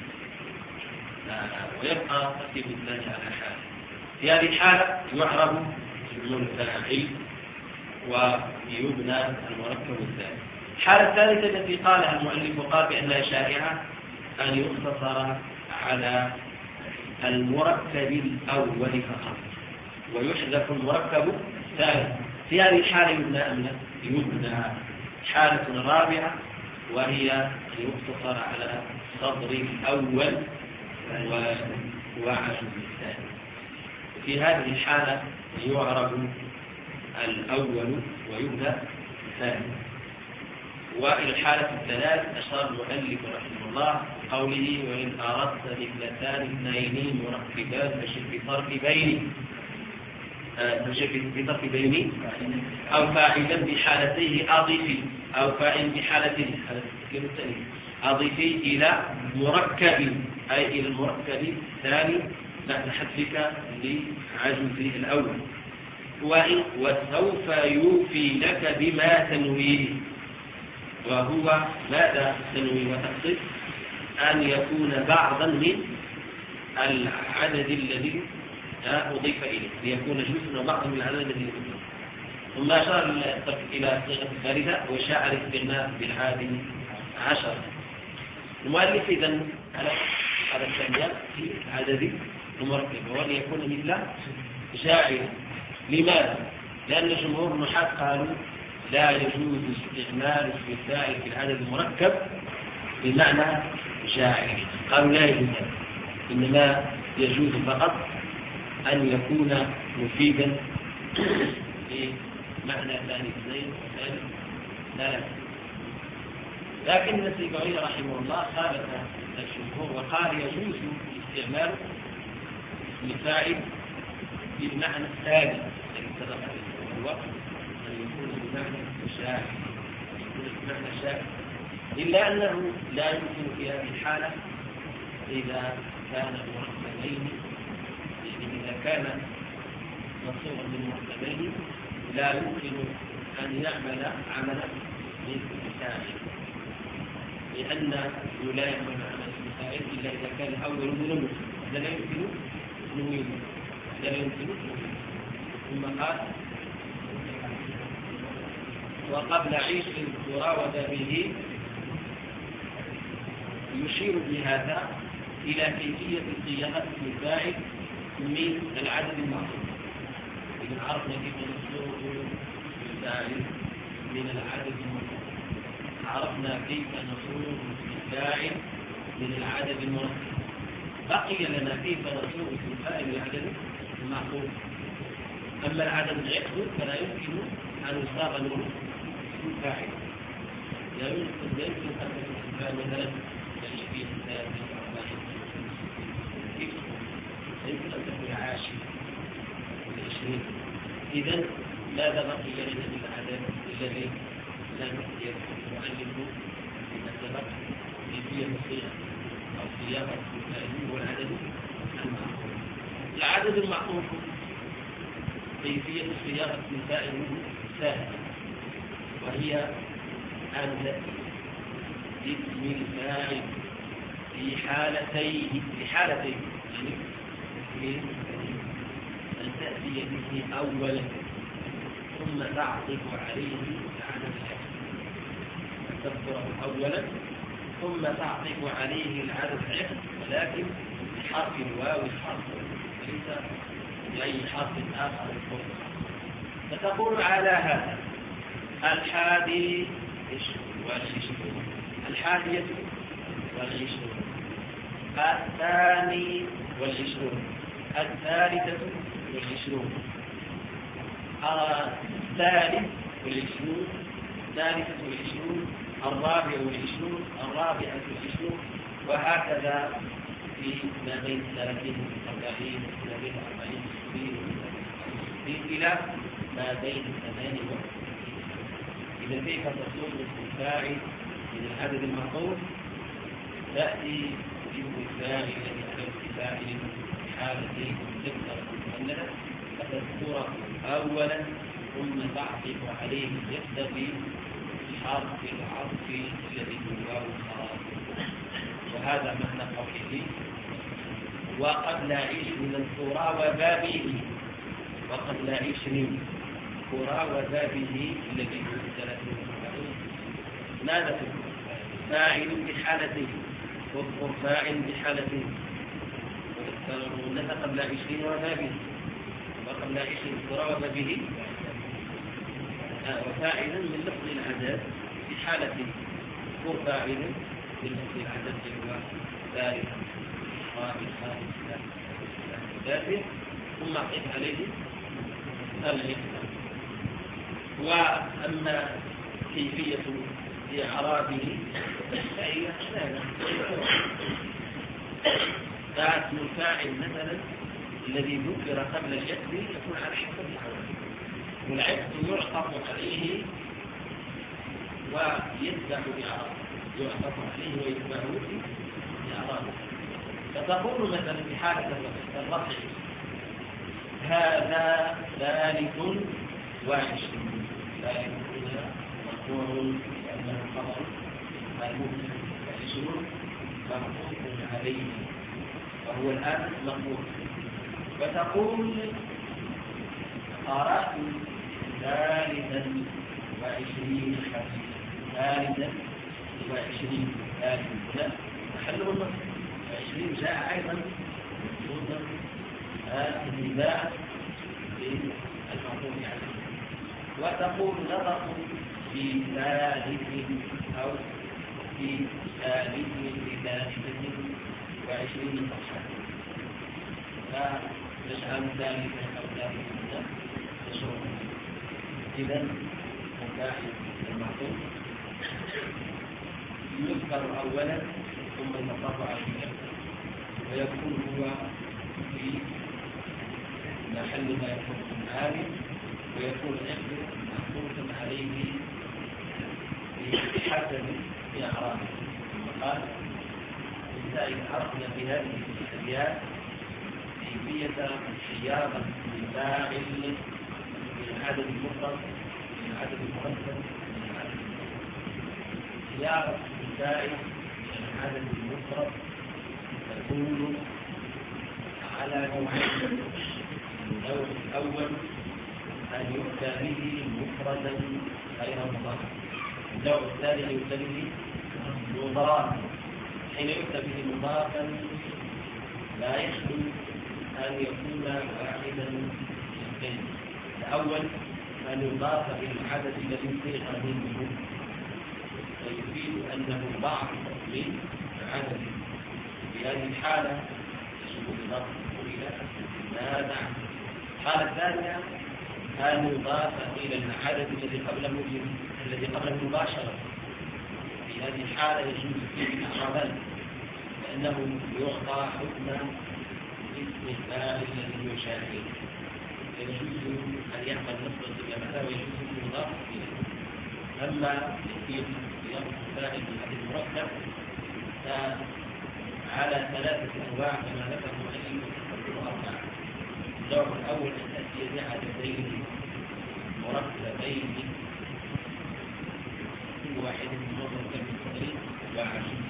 ويبقى ترتيب الثاني على حالة. في هذه الحالة يعرب جملة الفاعل ويبنى المركب الثاني. الحالة الثالثة التي قالها المؤلف وقال بأنها شائعة أن يقتصر على المركب الأول فقط ويحذف المركب الثاني. في هذه الحالة يبنى أم لا؟ يبنى. حالة رابعة وهي أن يقتصر على صدر الأول وعجز الثاني. في هذه الحالة يعرب الأول ويبنى الثاني. وإلى الحالة الثلاث أشار المؤلف رحمه الله قوله وإن أردت مثلتان اثنين مركبان فشر بتركيبين فشر بتركيبين أو فاعلا بحالتيه أضيفي أو فاعل بحالته أضيفي إلى مركب أي إلى المركب الثاني بعد حذفك لعجز الأول. وسوف يوفي لك بما تنويه، وهو ماذا تنوي وتقصد؟ أن يكون بعضا من العدد الذي أضيف إليه، ليكون جزء بعضا من العدد الذي أضيف إليه. ثم أشار إلى الصيغة الثالثة وشاء الاستغناء بالحادي عشر. المؤلف إذن على الثانية في عدد المركب وأن يكون مثل جاعل. لماذا؟ لأن جمهور النحاة قالوا لا يجوز استعمال اسم الفاعل في العدد المركب بمعنى جاعل، قالوا لا يجوز، إنما يجوز فقط أن يكون مفيدا بمعنى ثاني اثنين وثاني ثلاثة. لكن السيبوي رحمه الله خالف الجمهور وقال يجوز استعمال اسم الفاعل بالمعنى الثاني الذي سبق وهو أن يكون بمعنى شاعر، يكون بمعنى شاعر، إلا أنه لا يمكن في هذه الحالة إذا كان مركبين، يعني إذا كان مصورا من مركبين لا يمكن أن يعمل عملا للفاعل، لأن لا يعمل عمل الفاعل إلا إذا كان أول من لا يمكن نويل لا يمكن نويل. ثم قال وقبل عيش تراود به، يشير بهذا إلى كيفية صياغة الفاعل من العدد المعصوم. إذا عرفنا كيف نصيغ الفاعل من العدد المعصوم، عرفنا كيف نصيغ الفاعل من العدد المركب، بقي لنا كيف نصيغ الفاعل من العدد المعصوم. أما العدد العقد فلا يمكن أن يصاغ منه الفاعل، لا يمكن أن تكون الفاعل مثلا يمكن أن تكون عاشر والعشرين. إذن ماذا بقي لنا من العدد الذي لا يمكن المؤلف من سبق كيفية الصيغة أو صياغة الفاعل هو العدد المعقول. العدد المعقول كيفية صياغة الفاعل سهلة، وهي أن اسم الفاعل في حالتين في حالتين يعني أن تأتي به أولا ثم تعطف عليه على الحال، أن تذكره أولا ثم تعطف عليه العدد عقد، ولكن بحرف الواو الحرف وليس بأي حرف آخر. فتقول على هذا: الحادي والعشرون، الحادية والعشرون، الثاني والعشرون، الثالثة والعشرون، الثالث والعشرون، الثالثة والعشرون، الرابع والعشرون، الرابعة والعشرون، وهكذا في ما بين ثلاثين وأربعين، ما بين أربعين وستين إلى ما بين ثمانين وستين. إذا كيف تصور الفاعل من العدد المعقول؟ تأتي اسم الفاعل الذي على الفاعل حالتين تكثر المؤنثة فتذكره أولا ثم تعطف عليه يقتضي بحرف العطف الذي هو الخاص. وهذا معنى قوله: وقبل عشر القرى وبابه، وقبل عشر قرى وبابه الذي هو ثلاثون. ماذا فاعل بحالتين، واذكر فاعل بحالتين، والمؤنث قبل عشرين وبابه، وقبل عشرين قرى وبابه، وفاعلا من لفظ العدد بحالتين، اذكر فاعلا من لفظ العدد هو ثالث رابع خامس سادس، ثم قف عليه العقد. وأما كيفية إعرابه فهي سهلة. فاسم الفاعل مثلا الذي ذكر قبل العقد يكون على حسب العوامل، والعقد يعطف عليه ويتبع بإعرابه، يعطف عليه ويتبع بإعرابه. فتقول مثلا في حالة الرفع: هذا ثالث وعشرون. ثالث هنا مرفوع لأنه خبر المبتدأ، وعشرون مرفوع عليه وهو الآن مقبول. وتقول: قرأت ثالثا وعشرين حديثا. ثالثا وعشرين، ثالث هنا محله النصب، وعشرين جاء أيضا موجودا النداء بالمعطوف عليه. وتقول: نطق في ثالث أو في ثالث لثالثة وعشرين صفحة، فنجعل ثالثا أو ثالثة مشروع. إذا مفاعل المعطوف يذكر أولا ثم يطلق عليه، ويكون هو في محل ما يكون عالم، ويكون العقد محطوطا عليه بحسب إعرابه. وقال: إذا عرفنا بهذه الأبيات كيفية صياغة الفاعل من العدد المفرد من العدد المركب من العدد المفرد. صياغة الفاعل من العدد المفرد تكون على نوعين: النوع الأول أن يؤتى به مفردا غير مضاف، النوع الثاني أن يؤتى به مضافا. حين يؤتى به مضافا لا يخلو أن يكون واحدا من اثنين: الأول أن يضاف إلى العدد الذي صيغ منه ويفيد أنه بعض من العدد. في هذه الحالة يجب إضافة إلى ما بعد. الحالة الثانية أن يضاف إلى العدد الذي قبله الذي قبله مباشرة. في هذه الحالة يجوز فيه الإعرابان، لأنه يعطى حكم اسم الفاعل الذي يشاهد، يجوز أن يعمل نصبا إلى معنى ويجوز أن يضاف إليه. أما في صياغة الفاعل بالحديث المركب فعلى ثلاثة أنواع كما ذكر المؤلف وتقدر أربعة. النوع الأول أن تأتي بعددين مركبين كل واحد منهم كالمثلين وعشرين.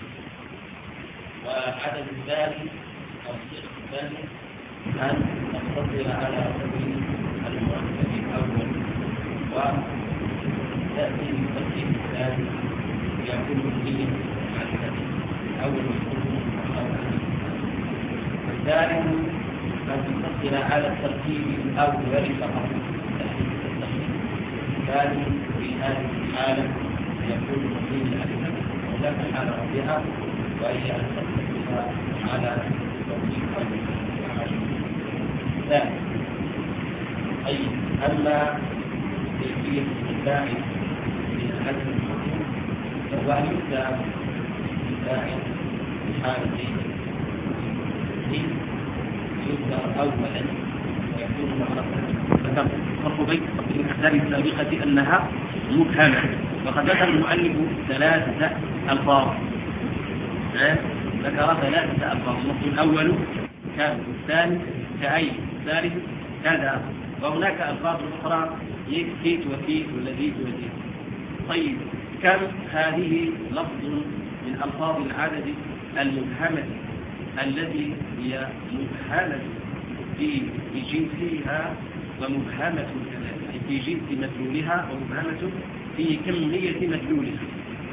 وعدد الثاني أو الصيغة الثانية أن تقتصر على سبيل المركب الأول وتأتي بالترتيب الثاني يكون مبنيا على الثاني. أول الثالث أن تصل على الترتيب الأول فقط. الثالث في هذه الحالة يكون مقيم الألف ولا في حال ربها وهي أن تصل على الترتيب الأول. ثالث أي أما كيفية استخدام من الحدث المحكم فهو أن يبدأ بالفاعل في حالة يبدأ أولا ويكون معرفة. الفرق بين الأحداث السابقة أنها مبهمة، وقد ذكر المؤلف ثلاثة ألفاظ. ذكر ثلاثة ألفاظ، اللفظ الأول كان، والثاني كأي، الثالث كذا، وهناك ألفاظ أخرى كيت وكيت والذيت وذيت. طيب كم هذه لفظ من ألفاظ العدد المبهمة الذي هي مبهمة في جنسها ومبهمة في جنس مدلولها ومبهمة في كمية مدلولها،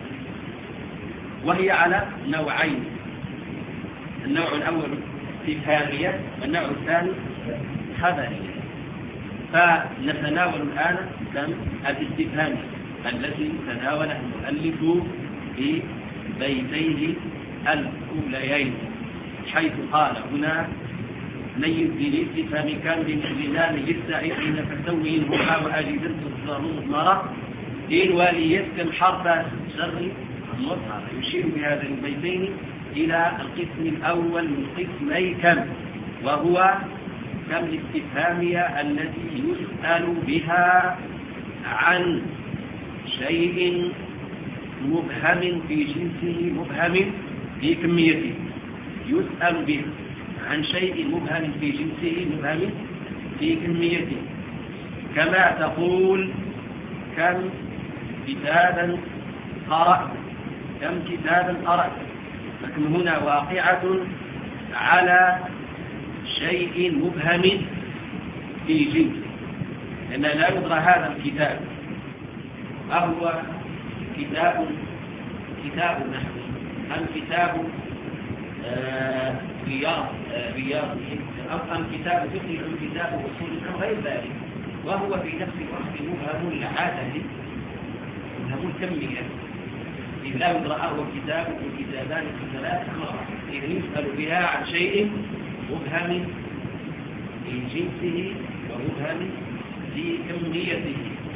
وهي على نوعين. النوع الأول استفهامية والنوع الثاني خبرية. فنتناول الآن الاستفهام الذي تناوله المؤلف في بيتيه الأوليين، حيث قال هنا ميز بالاستفهام كان بالإعلان للسائلين فسوي هما وأجد تصدر مضمرة إن وليسكن حرف شر مظهر. يشير بهذا البيتين إلى القسم الأول من قسمي كم، وهو كم الاستفهامية التي يسأل بها عن شيء مبهم في جنسه مبهم في كميته. يسأل به عن شيء مبهم في جنسه مبهم في كميته، كما تقول كم كتابا قرأت، كم كتابا قرأت. لكن هنا واقعة على شيء مبهم في جنسه، لأن لا يدرى هذا الكتاب أهو كتاب كتاب نحوي أم كتاب آه رياض آه رياض أم كتاب فقه أم كتاب أصول أم غير ذلك، وهو في نفس الوقت مبهم العادة مبهم الكمية، إذ لا يدرى أهو كتاب وكتابان ثلاث مرات، إذ يسأل بها عن شيء مبهم في جنسه ومبهم في كميته.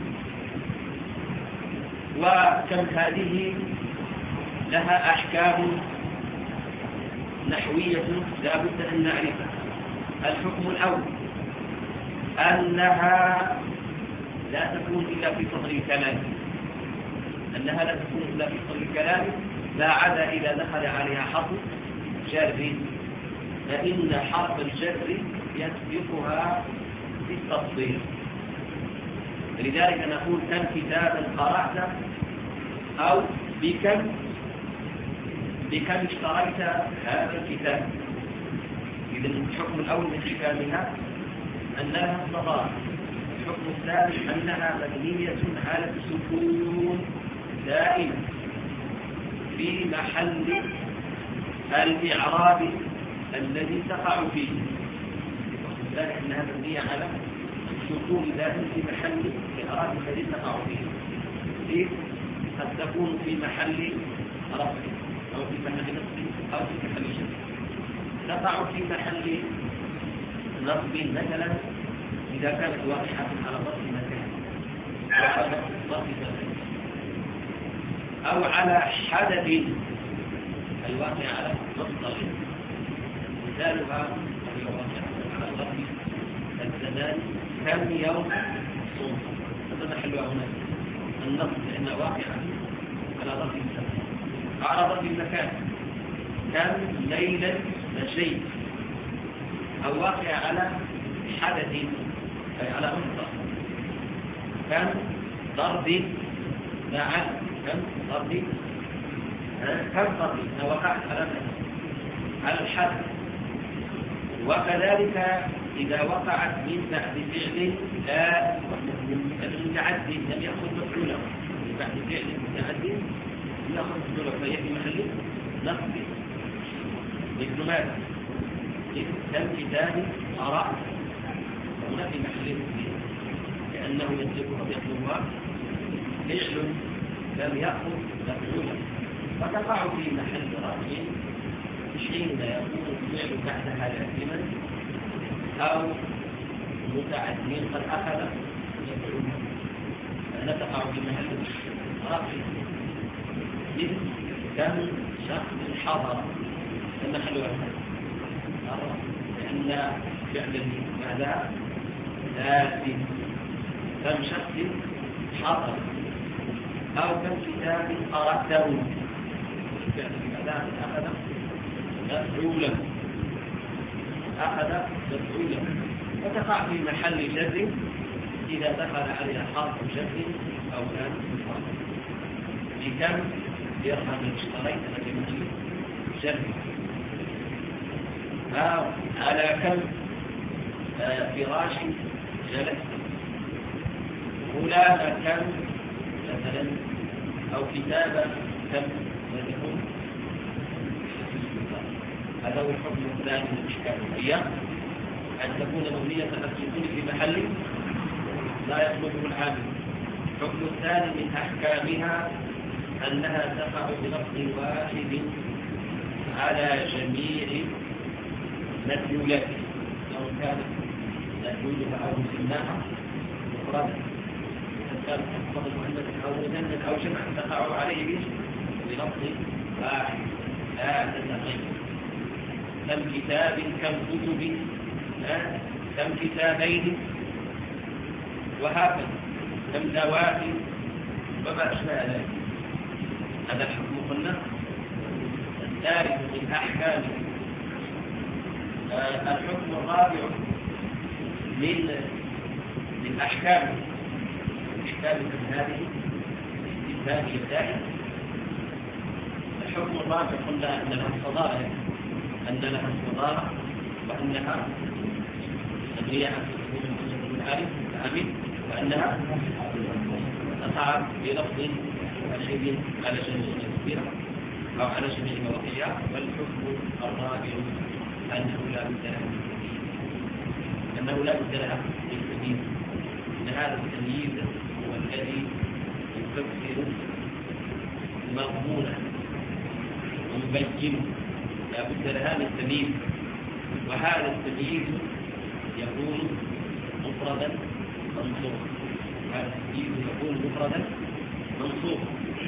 وكم هذه لها أحكام نحوية لا بد أن نعرفها. الحكم الأول أنها لا تكون إلا في صدر الكلام، أنها لا تكون إلا في صدر الكلام، لا عدا إذا دخل عليها حرف جر، فإن حرف الجر يسبقها في التصدير. لذلك نقول كم كتابا قرأت أو بكم بكم اشتريت هذا الكتاب. إذا الحكم الأول من حكامها أنها الصغار. الحكم الثاني أنها مبنية على السكون دائما في محل الإعراب الذي تقع فيه، ذلك أنها مبنية على السكون دائما في محل الإعراب الذي تقع فيه. قد تكون في محل رفع أو في محل نصب أو في محل جر. تقع في محل نصب مثلا إذا كانت واقعة على ظرف مكان وعلى ظرف زمان، أو على حدث الواقع على مصدر، مثالها الواقع على ظرف الزمان كم يوم صوم، هذا محلها هنا النصب لأنها واقعة على ظرف الزمان. على ظرف المكان كم ليلة مشيت، أو واقع على حدث أي على مصدر كم ضرب فعل، كم ضرب كم ضرب وقعت على على الحدث. وكذلك إذا وقعت من بعد فعل لا متعدي لم يأخذ مفعوله، من بعد فعل متعدي لم يأخذ مفعوله فهي في محل نصب مثل ماذا؟ كالكتاب قرأت هنا في محل الاثنين لأنه يطلبها يطلبها فعل لم يأخذ مفعولا فتقع في محل رفع حين يكون الفعل بعدها لازما أو متعدين قد أخذ مفعولا فلا تقع في محل رفع مثل كم شخص حضر المحل رفع لأن فعل ماذا لازم كم شخص حضر أو كم كتاب قرأته فعل ماذا أخذ مفعولا أخذ مفعولا وتقع في محل جر إذا دخل عليها حرف جر أو كان حرف بكم درهم اشتريت بمحل جر أو على كم فراش جلست فلان كم مثلا أو كتابة كم يكون هذا هو الحكم الثاني من الإشكال هي أن تكون مبنية السكون في محل لا يطلبه العامل. الحكم الثاني من أحكامها أنها تقع بلفظ واحد على جميع مدلولاتها سواء كانت مدلولها أو مسماها مفردا كانت تحفظ المؤنث أو مذنث أو جمع تقع عليه بلفظ واحد لا تتغير. كم كتاب كم كتب كم كتابين وهكذا كم ذوات وما أشبه ذلك. هذا الحكم قلنا الثالث من أحكام. الحكم الرابع من من أحكام أحكام هذه هذه الدائرة. الحكم الرابع قلنا أن لها الصدارة أن لها الصدارة وأنها مبنية على السكون الألف آمين وأنها تقع بلفظ واحد على جميع كثيرة أو على جميع مواقعها. والحكم الرابع أنه لا بد لها أنه لا بد لها من التمييز. أن هذا التمييز هو الذي يفسر مضمونا ويبين لا بد لها من التمييز. وهذا التمييز يكون مفردا منصوبا. هذا التمييز يكون مفردا منصوبا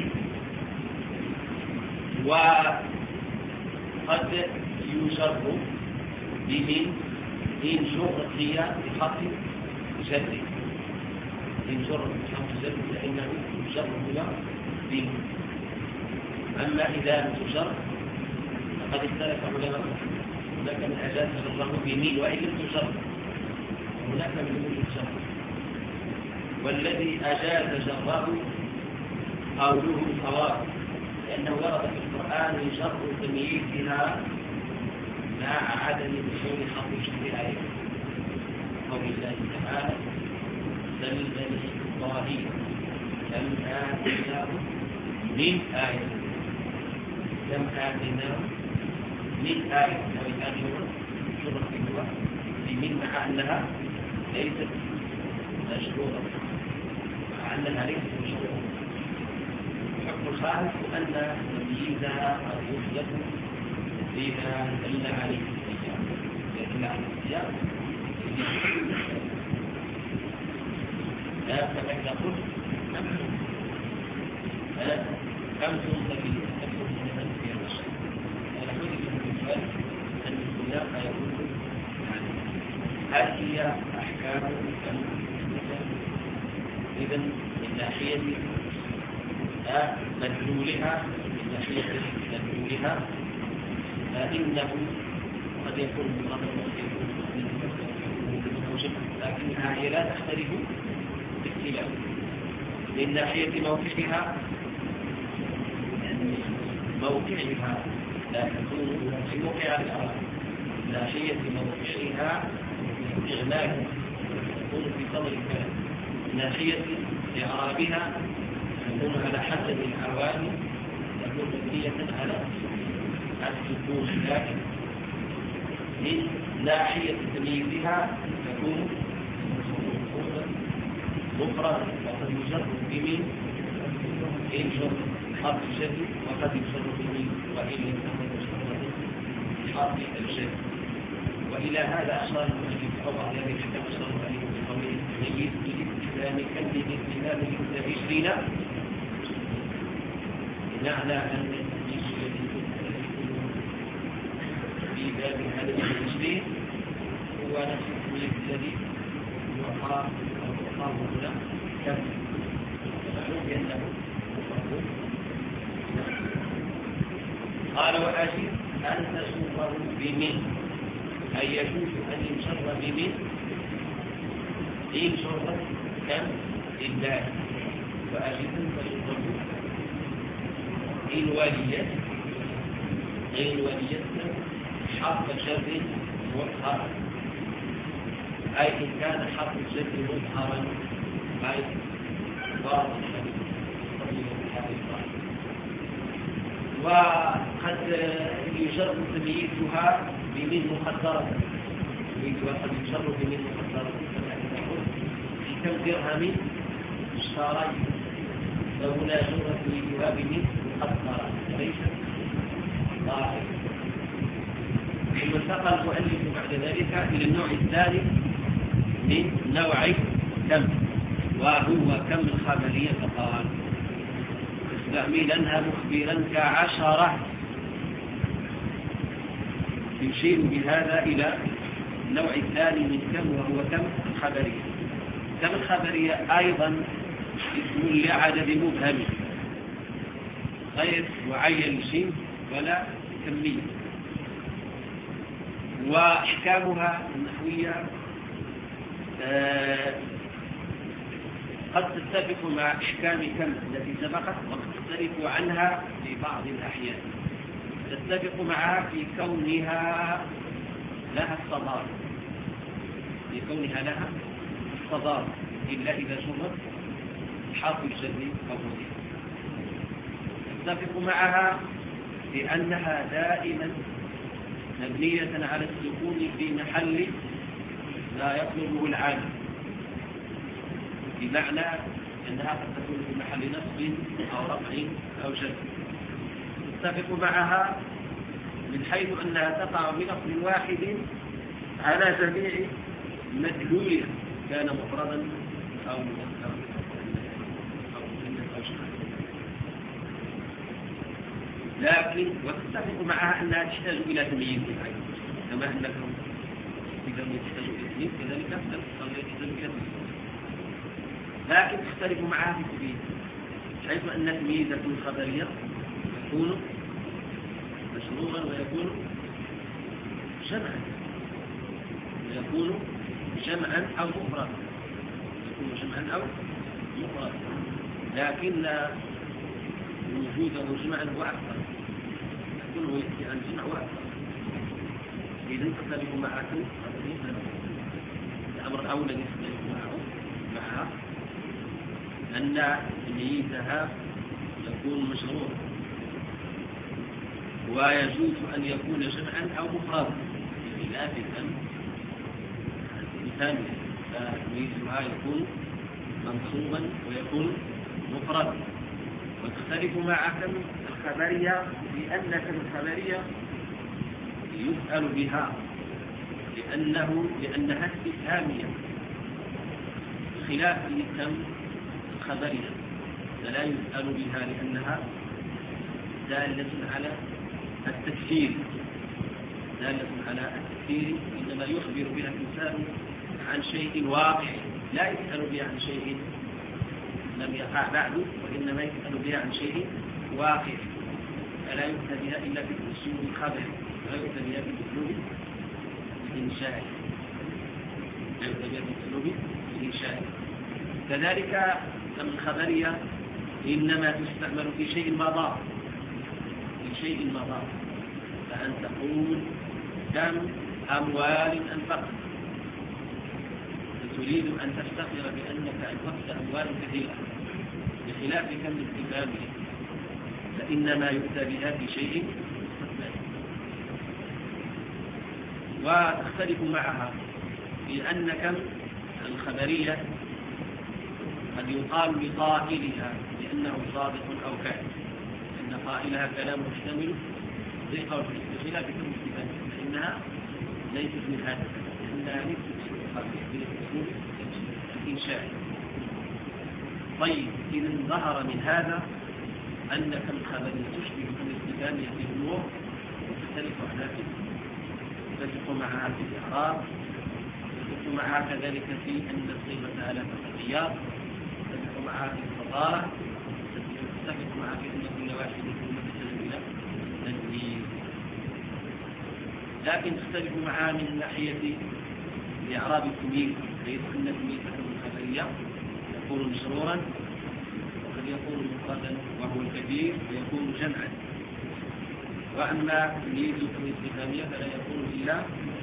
وقد يشر بمن إن شر هي بحق جر إن شر بحق جر فإنه يشر هو بمن. أما إذا لم تشر فقد اختلف علماء هناك من أجاز شره بمن وإن لم تشر هناك من يقول الشر. والذي أجاز جره قوله صواب لأنه ورد في القرآن شر تمييزها مع عدم دخول حرف الشر عليه. قول الله تعالى بل بني إسرائيل كم آتيناه من آية كم آتيناه من آية أو الآية شرط الجوع بمن مع أنها ليست مشروطة مع أنها ليست مشروطة. الحكم الخامس أن تمييزها قد يثبت بما دل عليه السياق دل على السياق لا كما قلت خمس سبيل تكتب من في هذا الشيء. أنا حدث من السؤال أن السياق يقول هل هي أحكام إذن من ناحية مدلولها من ناحية مدلولها فإنه قد يكون مقدما لكنها هي لا تختلف باختلاف. من ناحية موقعها موقعها لا تكون في موقع الأرض. من ناحية موقعها إغلاق تكون في صدر الكلام. من ناحية إعرابها تكون على حسب العوامل تكون مبنية على السكون لكن من ناحية تمييزها تكون مفردا، وقد يجر بمن إن شرط حرف الشد، وقد يجر بمن وإن لم تكن مشتركة حرف الشد. وإلى هذا أشار المؤلف أو بعض هذه الكتاب أشار عليه بقوله تمييز بالاستسلام كلمة الاستسلام للمستبشرين، بمعنى أن التمييز في باب هذا المستبشرين هو نفس التمييز الذي يعطى أو يعطاه هنا كم معلوم بأنه مفرد. قال وأجب أن تسوقه بمن، أي يجوز أن يشر بمن إن شرط كم لله، وأجب أن تسوقه إن وليت إن وليت حرف شر مظهرا، أي إن كان حرف الشر مظهرا أي واضحا. وقد يجر تمييزها بمن مقدرة، وقد يجر بمن مقدرة في كم درهم اشتريت، فهنا جر تمييزها بمن مقدرة ليست ظاهرة. ثم انتقل المؤلف بعد ذلك إلى النوع الثاني من نوع كم، وهو كم الخبرية، فقال مستعملنها مخبرا كعشرة، يشير بهذا إلى النوع الثاني من كم، وهو كم الخبرية. كم الخبرية أيضا اسم لعدد مبهم غير معين شيء ولا كمية، وأحكامها النحوية آه قد تتفق مع أحكام كم التي سبقت، وقد تختلف عنها في بعض الأحيان. تتفق معها في كونها لها الصدارة، في كونها لها الصدارة إلا إذا شرط حرف الجر أو مضيف. تتفق معها بأنها دائما مبنية على السكون في محل لا يطلبه العامل، بمعنى أنها قد تكون في محل نصب أو رفع أو جر. تتفق معها من حيث أنها تقع بلفظ واحد على جميع مدلولها، كان مفردا أو مذكرا أو مؤنث أو جمع. لكن وتتفق معها أنها تحتاج إلى تمييز أيضا، كما أنكم إذا تحتاج إلى تمييز كذلك تحتاج إلى تمييز. لكن تختلف معها في التمييز، حيث أن تمييزة الخبرية يكون مشروعا ويكون جمعا، ويكون جمعا أو مفردا، يكون جمعا أو مفردا، لكن وجوده جمعا هو أكثر، يكون يأتي عن جمع وأكثر. إذن تختلف معكم الأمر الأول الذي يختلف معه معها أن تمييزها يكون مشروعا، ويجوز أن يكون جمعا أو مفردا، بخلاف الثانية فتمييزها يكون منصوبا ويكون مفردا. وتختلف مع كم الخبرية لأن كم الخبرية يسأل بها لأنه لأنها استفهامية، خلاف كم الخبرية فلا يسأل بها لأنها دالة على التكفير، دالة على التكفير، إنما يخبر بها الإنسان عن شيء واقع، لا يسأل بها عن شيء لم يقع بعد، وإنما يسأل بها عن شيء واقع، فلا يؤتى بها إلا بالأسلوب الخبري، لا يؤتى بها بالأسلوب الإنشائي، لا يؤتى بها بالأسلوب الإنشائي. كذلك كم الخبرية إنما تستعمل في شيء مضى، في شيء مضى، فأن تقول كم أموال أنفقت، تريد أن تفتخر بأنك أنفقت أموال كثيرة، بخلاف كم الاستفهام فإنما يؤتى بها في شيء مستقبل. وتختلف معها في أن كم الخبرية قد يقال لقائلها بأنه صادق أو كاذب، أن قائلها كلام محتمل زي قول في الاستخلاف بكم استفادة، فإنها ليست من هذا، لأنها ليست أسلوب الإنشاء. طيب إذا ظهر من هذا أن كم خبرية تشبه الاستفهامية في الأمور وتختلف عنها في تتفق معها في الإعراب، تتفق معها كذلك في أن الصيغة آلاف الخيار، تتفق معها في الفضارة، تتفق معها في أن كل واحد يكون متسلم إلى تنزيل، لكن تختلف معها من ناحية إعراب التمييز، حيث أن التمييز الخبرية يكون مشرورا وقد يكون مفردا وهو الكثير ويكون جمعا، وأما تمييز الاستفهامية فلا يكون إلا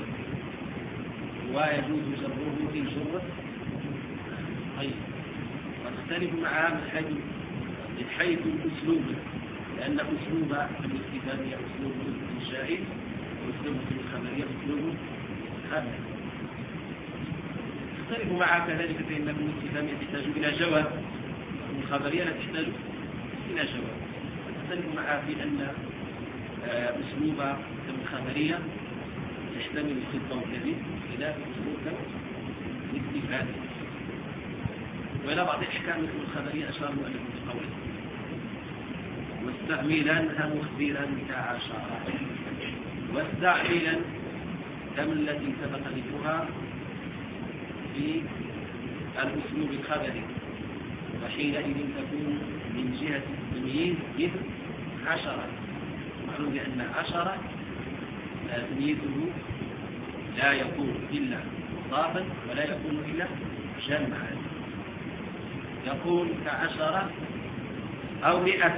ويجوز جره في جرة. طيب وتختلف معها من حيث من حيث الأسلوب، لأن أسلوب الاستفهامية أسلوب إنشائي وأسلوب الخبرية أسلوب خبري. تختلف معها كذلك فإن الاستفهامية تحتاج إلى جواب، والخبرية لا تحتاج إلى جواب. تختلف معها في أن أسلوب الخبرية يحتمل الصدق والكذب خلاف أسلوب الاستفهامية. وإلى بعض الأحكام الخبرية أشار المؤلف بقوله واستعملا مخبرا كعشرة، واستعملا كم التي سبق ذكرها في الأسلوب الخبري، وحينئذ تكون من جهة التمييز مثل عشرة، معلوم بأن عشرة تمييزه لا يكون إلا مضافا ولا يكون إلا جمعا، يكون كعشرة أو مئة،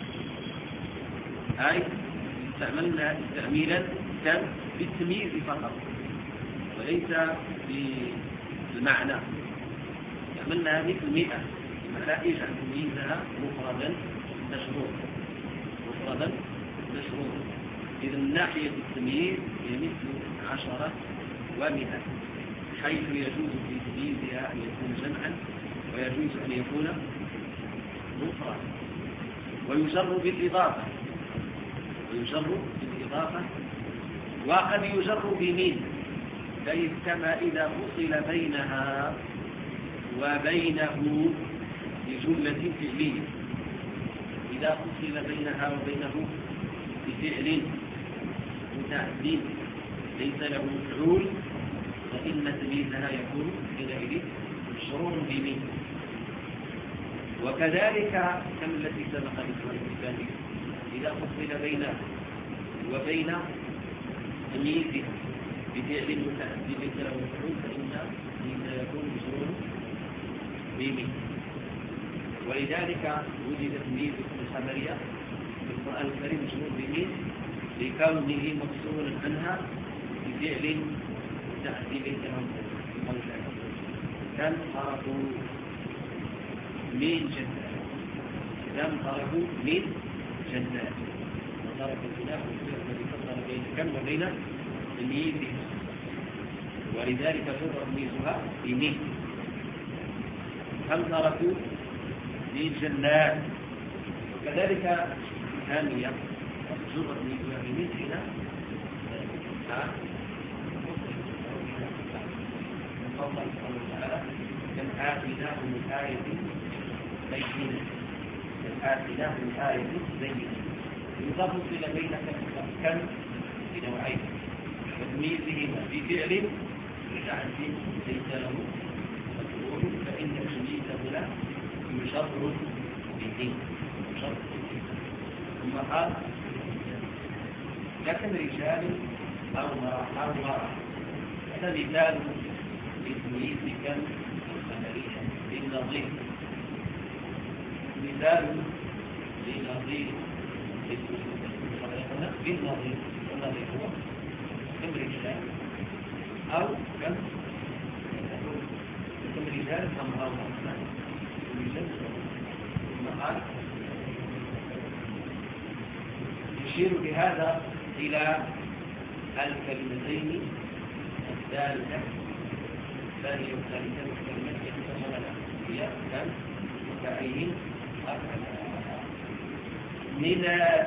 أي استعملنا استعميلا كم بالتمييز فقط وليس بالمعنى، استعملنا مثل مئة لا يجعل تمييزها مفردا مشروطا مفردا مشروطا. إذا من ناحية التمييز هي مثل عشرة ومئة، حيث يجوز في تمييزها أن يكون جمعا ويجوز أن يكون مفردا، ويجر بالإضافة ويجر بالإضافة وقد يجر بمين، كيف كما إذا فصل بينها وبينه بجملة فعلية، إذا فصل بينها وبينه بفعل متعدد ليس له مفعول فإن تمييزها يكون حينئذ مشروع بمين. وكذلك كم التي سبق ذكرها إذا فصل بينها وبين تمييزها بفعل متعدد ليس له مفعول فإن تمييزها يكون مشروع بمين. ولذلك وجد تمييز الخبرية في القرآن الكريم مشروع بمين لكونه مفصولا عنها بفعل متعدد ليس له مفعول. كم خرجوا من جنات، كم خرجوا من جنات، وترك الخلاف الذي فصل بين كم وبين تمييزها، ولذلك جر تمييزها بمين. كم تركوا من جنات، وكذلك ثانية جر تمييزها بمين هنا الله سبحانه وتعالى كم آتيناه من آية بينة، كم آتيناه من آية بينة، يضاف إلى بين كم بنوعين وتمييزهما بفعل متعدد ليس له مفعول فإن تمييزه له يشر به يشر. ثم قال لكن رجال أو مرأة أو مرأة، هذا مثال لتمييز كم الخبرية للنظير، مثال لنظير بالنظير، والنظير هو كم رجال أو كم كم رجال أم أو مرأة ثم قال يشير بهذا إلى الكلمتين ذلك ثاني ثالثا كلمة يتسمى هي كم كأي أفعل. من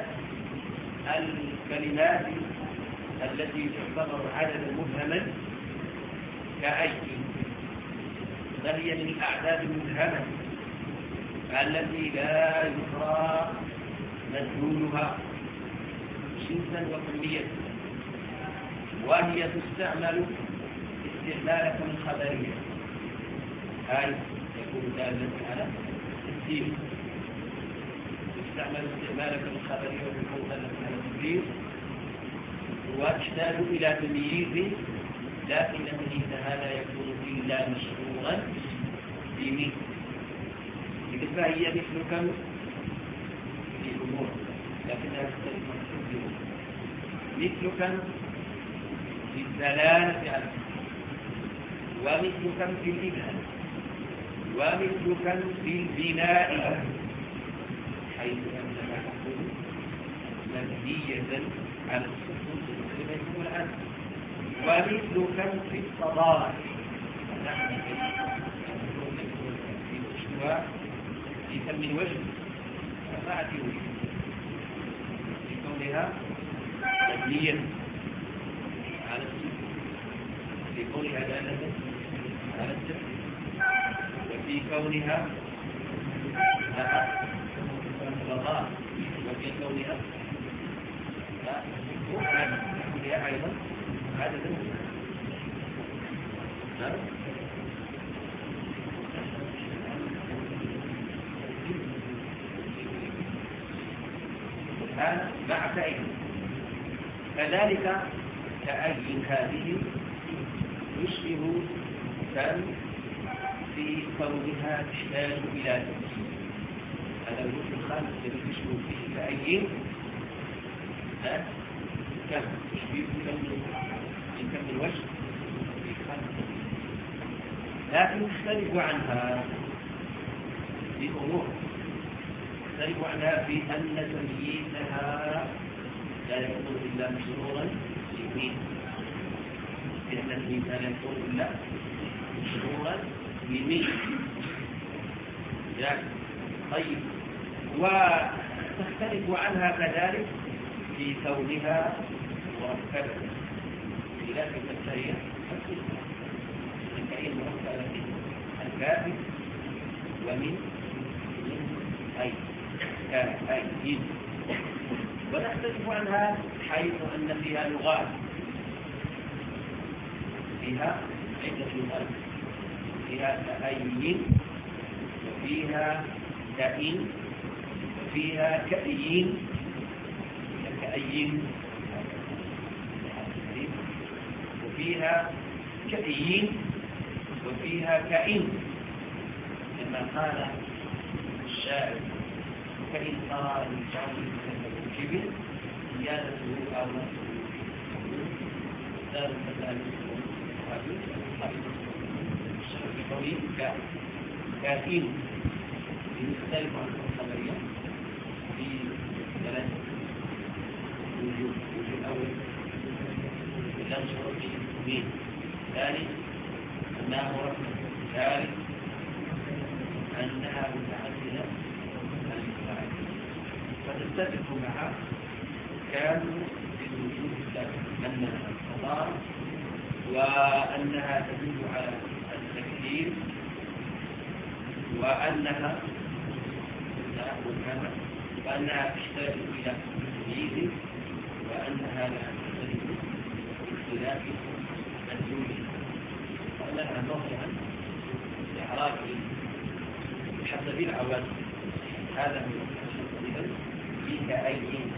الكلمات التي تعتبر عددا مبهما كأي، فهي من الأعداد المبهمة التي لا يدرى مدلولها جنسا وكمية، وهي تستعمل استعمالة خبرية، أي يكون دالة على التسجيل، تستعمل استعمالة خبرية وتكون دالة على التسجيل، وتحتاج إلى تمييز، لكن تمييزها لا يكون إلا مشهورا بمثل، فهي مثل كم في أمور لكنها تختلف عن التسجيل، مثل كم في الدلالة على التسجيل، ومثل كم في الإبهام، ومثل كم في البناء، حيث أنها تكون مبنية على السكون كما يكون الآن، ومثل كم في التضارع، نحن في الاشتواء في كم من وجه أربعة وجه، في كونها مبنية على السكون، في كونها دالة على التسجيل، وفي كونها غضاء، وفي كونها مؤمن، هي أيضا عدد الآن مع كأي، كذلك كأي هذه يشبه كم في كونها تحتاج إلى تمثيل، هذا الوجه الخامس الذي يشبه فيه كأي كم تشبه من كم الوجه في خمس، لكن يختلف عنها في أمور، يختلف عنها في أن تمييزها لا يكون إلا مشهورا بمثل، لأن تمييزها لا يكون إلا مشهورا بمثل. طيب، وتختلف عنها كذلك في كونها مركبة، خلاف البكتيريا البكتيريا مركبة الكافي ومن أي كأي، ونختلف عنها حيث أن فيها لغات، فيها عدة لغات، فيها كأي وفيها كائن وفيها كأيين كأيين وفيها كأيين وفيها كائن، كما قال الشاعر كإن ترى الإنسان كبر زيادته أو نفسه دار الفتاة بقوله كائن يختلف عن الخبرية في ثلاثة وجوه. الوجه الأول لا شرط مين، ثالث أنها مركبة، ثالث أنها متعددة الفاعل، فتتفق مع كانوا في الوجوه الثالث أنها التضاد وأنها تدل على التكثير وأنها وأنها تحتاج إلى تمييز وأنها لا تختلف باختلاف مدلولها، وأنها موضعا لإعراف بحسب العوامل. هذا هو في كأي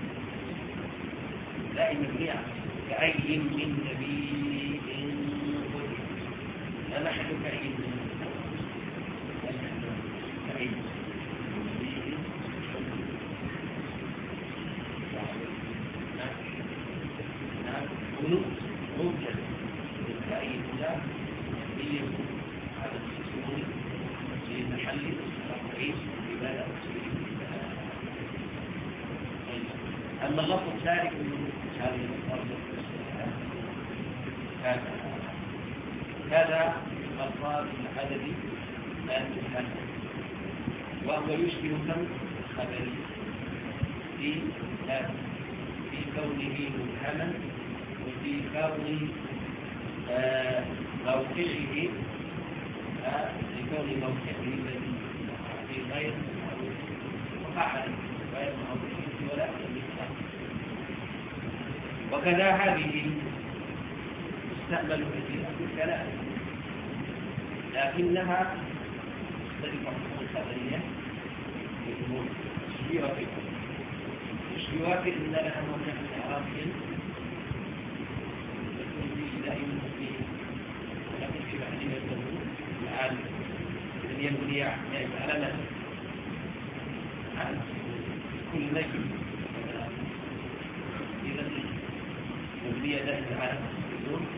لا مبنية كأي من نبي لا نحن كأي من كأي ممكن كأي لا هي على السكون في محل التقعيد بماذا أما اللفظ الثالث من هذه الأرض هذا ألفاظ العدد المبهم، وهو يشبه كم خبري في في كونه مبهما، وفي كون آه موقعه آه في كون موقعه الذي في غير مفعل غير موقعه ولا مثال. وكذا هذه تستعمل كثيرا في الكلام، لكنها تختلف عن الخبرية بأمور تشبيه فيها تشبيه في إن لها موقع الإعراب يكون فيه دائما فيه، ولكن في بعض يكون الآن الذي ينبني على نفسه عن كل نجم إذا مبنية دائما على بدون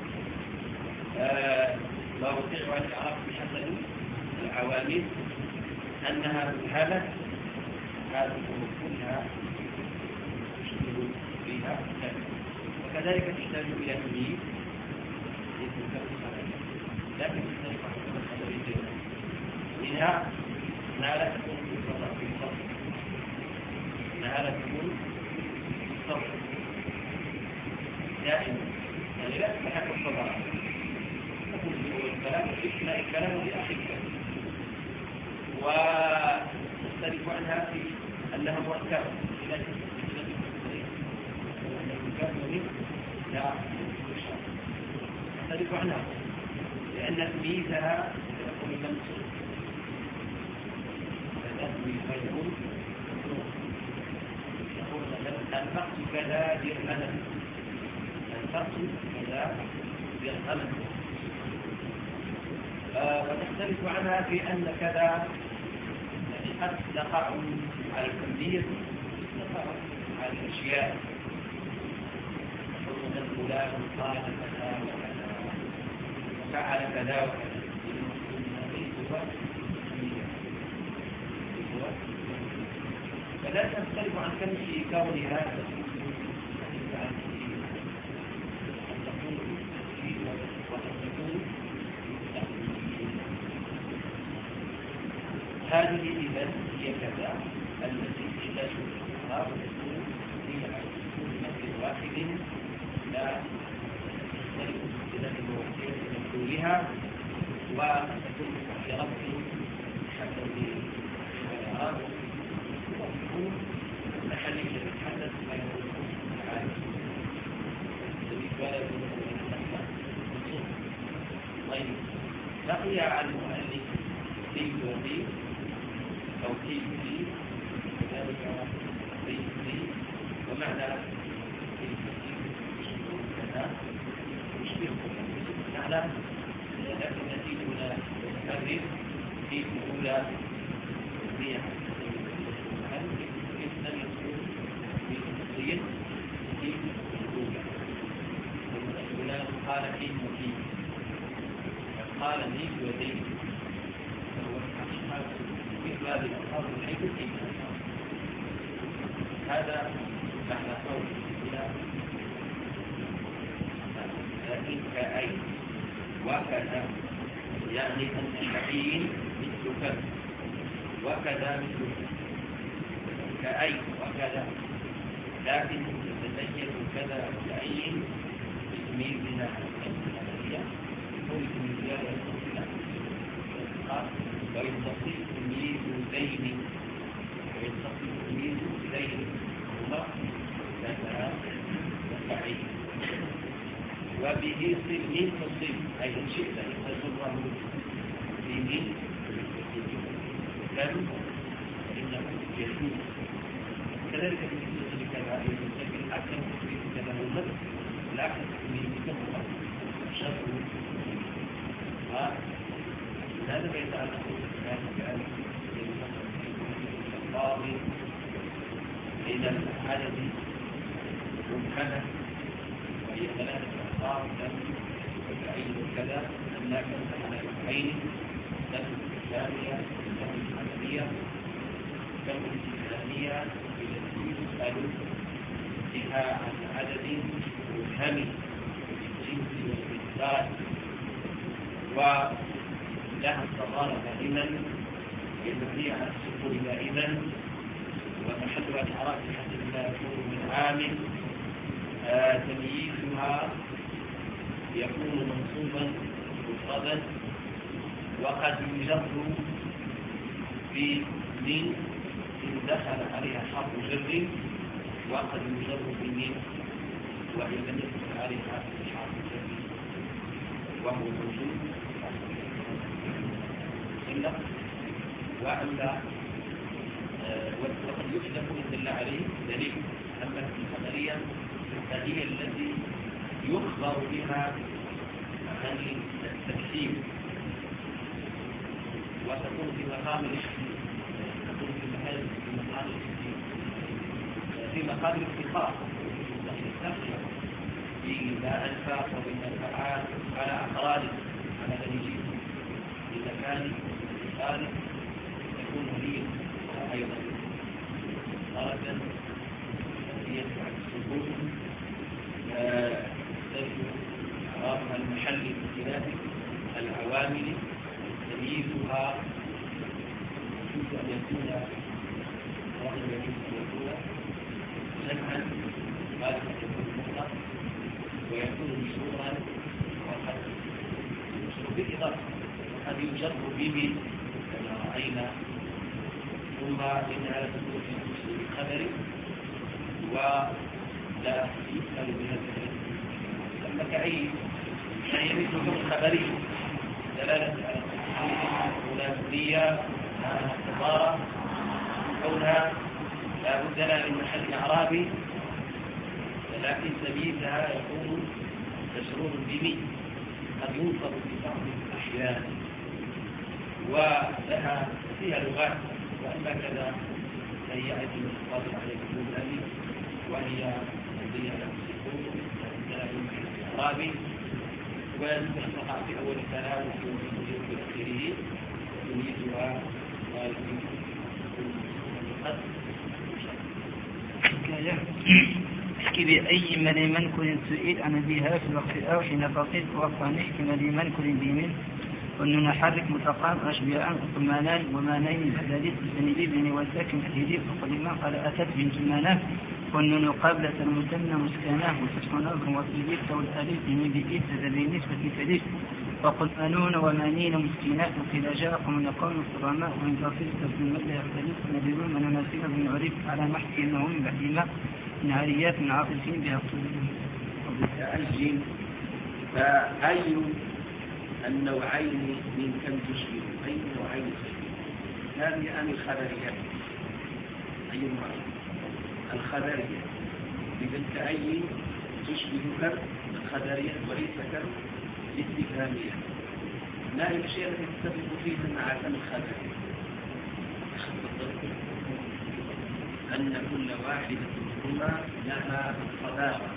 موقع الإعراب بحسب العوامل أنها مبهمة، هذه الأمور كلها تشتغل فيها كذا. وكذلك تحتاج إلى تمييز لكن تختلف عن الخبرية منها أنها لا تكون في الصدر في الصدر أنها لا تكون في الصدر دائما، يعني لا تستحق الصدر، تكون في الكلام وإثناء الكلام وبأخي الكلام. وتختلف عنها في أنها مركبة لا تختلف عنها لأن تمييزها يكون ممسوك، فيكون يقول مثلا الفقس كذا درهما، الفقس كذا درهما. وتختلف عنها في أن كذا قد تقع على الكمية، تقع على الأشياء، مثلا فلان قال كذا وكذا وفعل كذا وكذا، فلا تختلف عن كم في كونها هذه إذن هي كذا التي تحتاج الإظهار وتكون هي مثل واحد لا تختلف بصلة الموحية لمدلولها، وتكون في ربط حسب الإعراب، وتكون محلية تتحدث ما يكون العالم الذي كان يكون طيب. بقي على المؤلف في وفي أو كيف لي كذلك كيف لي، ومعنى كيف لي كذا يشبه نعلم، لكن نتيجنا متكرر كيف الأولى هي كيف لم يكون في التفصيل كيف الأولى. فلان قال كيف وكيف، قال لي وذيك مثل هذه الألفاظ من حيث الكيف. هذا معنى قول الإله، لكن كأي وكذا، يعني أن حين مثل كذا وكذا مثل كأي وكذا، لكن تتميز كذا كأي بتمييزها الخبرية هو تمييزها الخبرية، ويتصل تمييز بين ويتصل تمييز بين هما كذا وكأي. وبه صل فصل أي إن شئت أن تصره به كم فإنه يجوز. كذلك بالنسبة لكذا لكن الأكثر تثبيت كذا هو الأكثر تثبيت كذا شرط هذا يتعلق بكلام القاضي إلى العدد ممكنة، وهي ثلاثة أخبار لم وتعين كذا أنك على الحين لم الثانية لم الحنفية لم الثانية التي تسأل بها عن عدد مبهم الجنس والإثبات ولها الصغار دائما ينبغي على السكون دائما، ومحلها الإعراب بحسب ما يكون من عامل آه تمييزها يكون منصوبا مفردا، وقد يجر بمن إن دخل عليها حرف جر، وقد يجر بمن وإن لم يدخل عليها حرف جر وهو موجود إلا وأما وقد يحدث إن دل عليه دليل. أما الخبرية فهي التي يخبر بها عن التكسير وتكون في مقام الاحتمال، تكون في محل في مقام الاحتمال في مقام الافتقار بما أنفع وبالمنفعات على أقراده على دليل. إذا كان الافتقار يكون لي أيضا درجة يدفع السكون تجد إعرابها المحلي باختلاف العوامل تمييزها يجوز أن يكون رغم يجوز أن يكون جمعا غالبا يكون مطلق ويكون مشهورا وقد يشهر بالإضافة وقد يجر به كما رأينا. ثم إنها لا تكون في تفسير الخبر ولا يسأل بهذا أما كأي شيء مثل الخبري دلالة على الثلاثية مع التضارة كونها لا بد لها من محل إعرابي، لكن تمييزها يكون مشروط بمي قد ينصب في بعض الأحيان ولها فيها لغات. وأما كذا فهي أيضا القادر على الكون هذه وهي مبنية على السكون وعندها يمكن الإعرابي ويجب أن تقع في أول الكلام وفي آخره تمييزها احكي بأي من منكر سئل عن بها في الوقت الأول حين تصل وقفا نحكي من منكر بمن وأن نحرك متقام أشبياء وثمانان ومانين الحديث السندي بن والساكن الحديث وقدما قال أتت بنت منان والنون قابلة المثنى مسكناه وفتح نظر وفيديك والألف من بإيد بالنسبة كذلك وقل منون ومانين مسكنات وكذا جاءكم من قوم الصرماء وإن تصل تسلم المدى يختلف نذرون من ناسين بن عريف على محكي أنه من بعدما من عاريات من عاطفين بها الصدور وبالتأجيل فأي النوعين من كم تشبه أي نوعين هذه أم الخبرية أي نوعين الخبرية إذن كأي تشبه كر الخبرية وليس كر الاستفهامية ما هي الأشياء التي تتفق فيها مع كم الخبرية أن كل واحدة منهما لها صداقة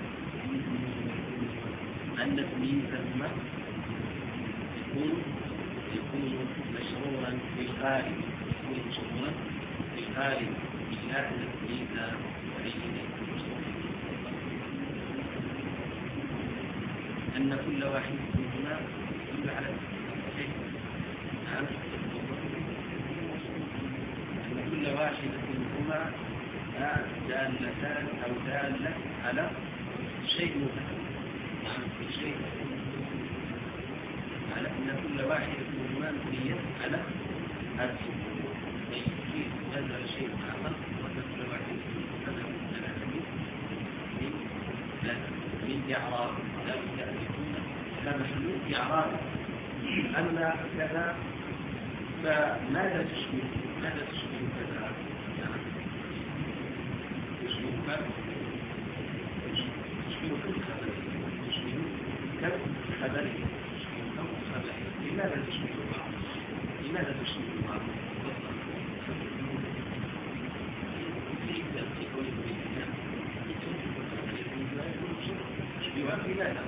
أن تمييزهما يكون يكون مشروعا في الغالب يكون مشروعا في الغالب إلا أن التمييز بعيد أن كل واحد منهما يدل على أن كل واحد منهما دالتان أو دالة على شيء متكلم شيء على أن كل واحد منهما مبنية على السكون ويجيز هذا الشيء آخر وأن كل واحد منهما من من إعراب لا بد أن يكون كمحلول إعراب. أما كذا فماذا تشبه ماذا تشبه كذا تشبه كذا تشبه كذا تشبه كذا خبري لماذا تشبه بعض؟ لماذا تشبه بعض؟ تشبهها لماذا؟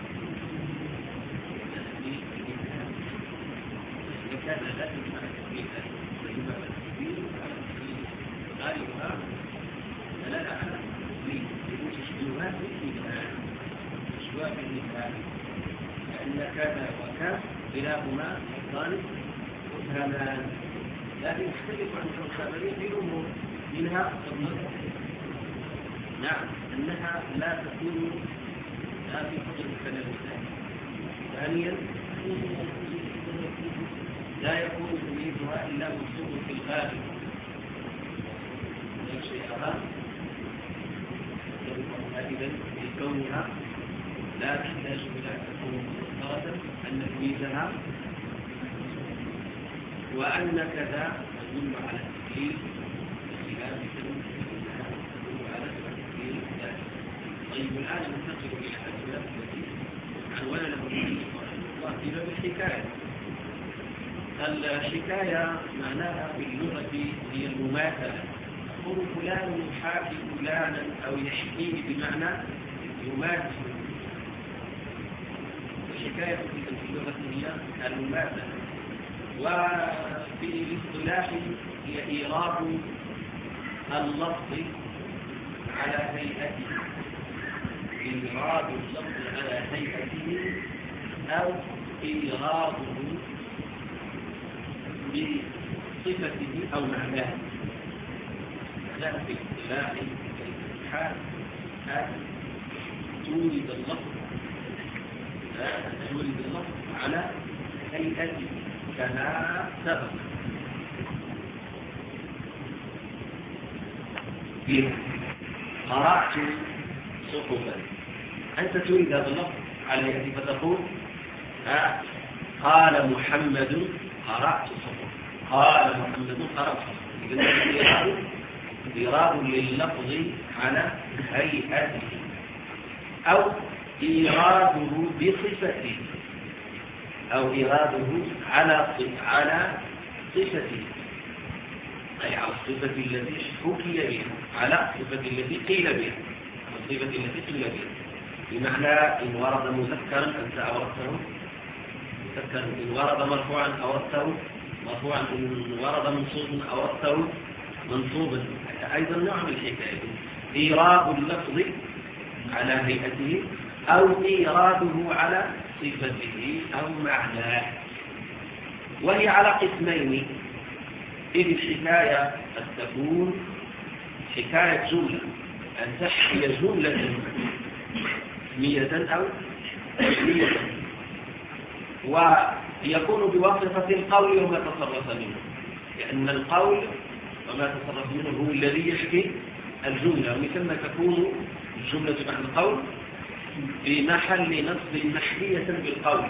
كان لا تجمع تشبيها ويجمع التشبيه غالبها دلالة على تشبيهات بالمثال تشبيهات بالمثال لأن كان وكان كلاهما لفظان مبهمان، لكن يختلف عن الخبرين في أمور، منها نعم أنها لا تكون لا في حكم التنافس. ثانيا لا يكون تمييزها إلا منصوب في الغالب، لا شيء آخر. إذن في كونها لا تحتاج إلى أن تكون مختارة أن تمييزها، وأن كذا تدل على التكليف بخلاف أنها تدل على التكليف الثاني. طيب الآن ننتقل إلى الأسئلة التي عنوان له في باب الحكاية. الحكاية معناها في اللغة هي المماثلة، يقول فلان يحاكي فلانا أو يحكيه بمعنى يماثل. الحكاية في اللغة هي المماثلة، وفي الاصطلاح هي إيراد اللفظ على هيئته، إيراد اللفظ على هيئته أو إيراده بصفته أو معناه. لا في اصطلاح الحال أن تولد اللفظ أن تولد اللفظ على هيئته كما سبق. قرأت صحفا، أنت تريد هذا اللفظ على هيئته فتقول آه قال محمد قرأت صحفا، قال محمد قرأت صحفا. إذن إيراد لللفظ على هيئته أو إيراده بصفته أو إيراده على على صفته، أي على الصفة التي حكي بها، على الصفة التي قيل بها، الصفة التي قيل بها. بمعنى إن ورد مذكرا أنت أوردته مذكرا، إن ورد مرفوعا أوردته مرفوعا، إن ورد منصوبا أوردته منصوبا. أيضا نوع من الحكاية إيراد اللفظ على هيئته أو إيراده على صفته أو معناه. وهي على قسمين، إذ الحكاية قد تكون حكاية جملة، أن تحكي جملة اسمية أو اسمية، ويكون بواسطة القول وما تصرف منه، لأن القول وما تصرف منه هو الذي يحكي الجملة، ومثلما تكون الجملة بعد القول في محل نصب محكية بالقول.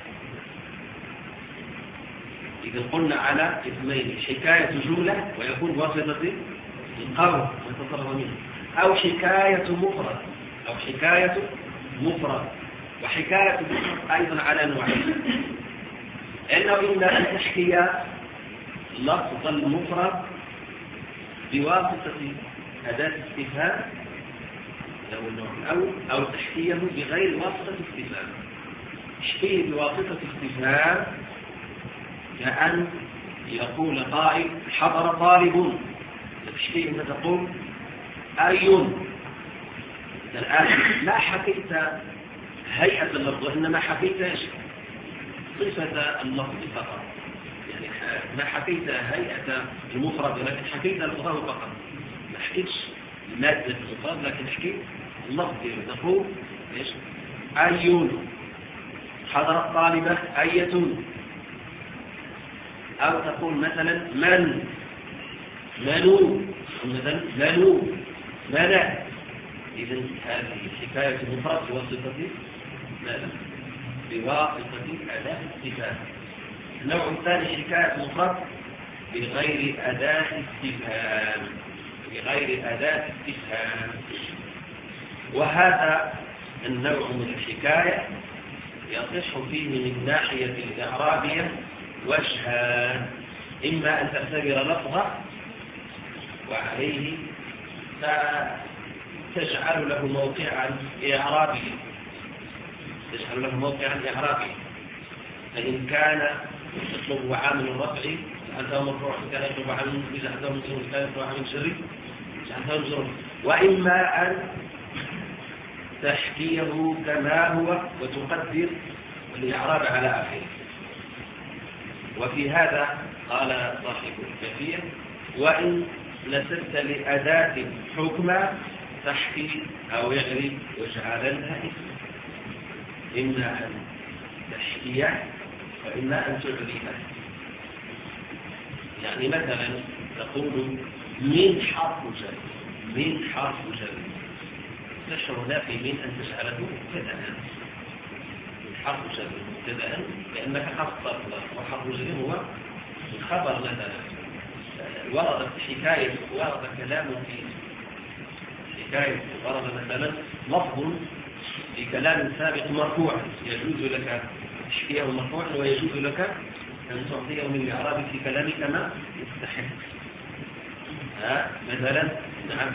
إذا قلنا على اسمين، حكاية جملة ويكون بواسطة القول ويتصرف منه، أو حكاية مفرد أو حكاية مفرد. وحكاية مفرد أيضا على نوعين، لأنه إما أن تحكي لفظ المفرد بواسطة أداة استفهام أو النوع الأول، أو تحكيه بغير واسطة استفهام. تحكيه بواسطة استفهام كأن يقول قائل حضر طالب، تحكيه أنت تقول أي. الآن لا حكيت هيئة اللفظ، إنما حكيت صفة اللفظ فقط، يعني ما حكيت هيئة المفرد ولكن حكيت لفظه فقط، ما حكيتش مادة المفرد لكن حكيت اللفظ. تقول ايش؟ أي حضر الطالبة أية، أو تقول مثلا من منو مثلا منو منع. إذا هذه حكاية المفرد بواسطة ماذا؟ بواسطة أداة استفهام. النوع الثاني حكاية المفرد بغير أداة استفهام، بغير أداة استفهام. وهذا النوع من الحكاية يصح فيه من ناحية الإعرابية وجهان، إما أن تعتبر لفظه وعليه تجعل له موقعا إعرابيا، تجعل له موقعا إعرابيا. فإن كان يطلب عامل الرفع جعلته مرفوعا، كان يطلب عامل النصب جعلته منصوبا، كان يطلب عامل الجر جعلته مجرورا. وإما أن تحكيه كما هو وتقدر الإعراب على آخره. وفي هذا قال صاحب الكافية: وإن نسبت لأداة حكما تحكي أو يغري وجعلنها اسم، إما أن تحكي وإما أن تعلمها. يعني مثلا تقول من حرف جر، من حرف جر، تشعر لا في من أن تجعله مبتدأ، من حرف جر مبتدأ لأنك خصصت، وحرف جر هو الخبر. مثلا وردت حكاية، ورد كلام في حكاية، ورد مثلا لفظ في كلام سابق مرفوع، يجوز لك تحكيه مرفوعا ويجوز لك أن تعطيه من الإعراب في كلامك ما يستحق. ها مثلا نعم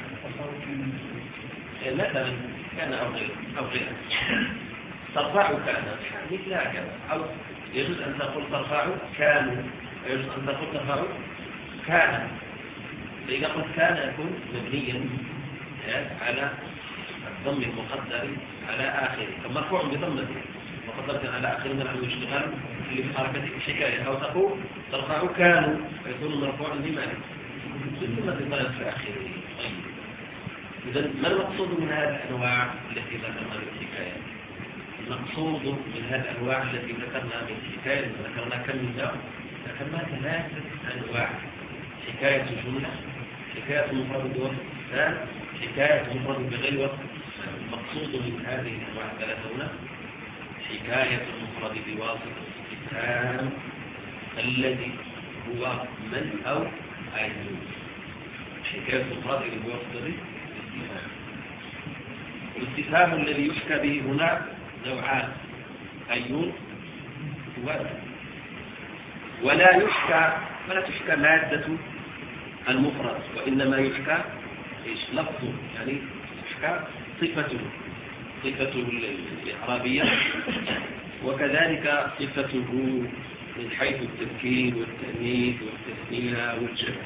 مثلا كان أو غيره أو غيره ترفع كان مثل هكذا، أو يجوز أن تقول ترفع كانوا، يجوز أن تقول ترفع كان. فإذا قلت كان يكون مبنيا على الضم المقدر على آخره، فمرفوع بضمته مقدرة على آخره من أن يشتغل اللي بحركة الحكاية، أو تقول ترفع كانوا فيكون مرفوعا بمعنى ثم تضمن في آخره. إذن ما المقصود من هذه الأنواع التي ذكرنا من الحكاية؟ المقصود من هذه الأنواع التي ذكرنا من الحكاية، ذكرنا كم من نوع؟ ذكرنا ثلاثة أنواع: حكاية جملة، حكاية مفرد بوصف الثاني، حكاية مفرد بغير وصف. المقصود من هذه الأنواع الثلاثة هنا حكاية المفرد بواسطة التام الذي هو من أو أي. حكاية المفرد بواسطة الاستفهام. الاستفهام الذي يحكى به هنا نوعان: أيون ولا. ولا يحكى، ولا تحكى مادة المفرد، وإنما يحكى إيش؟ لفظه، يعني يحكى صفته، صفته الإعرابية، وكذلك صفته من حيث التذكير والتأنيث والتثنية والجمع.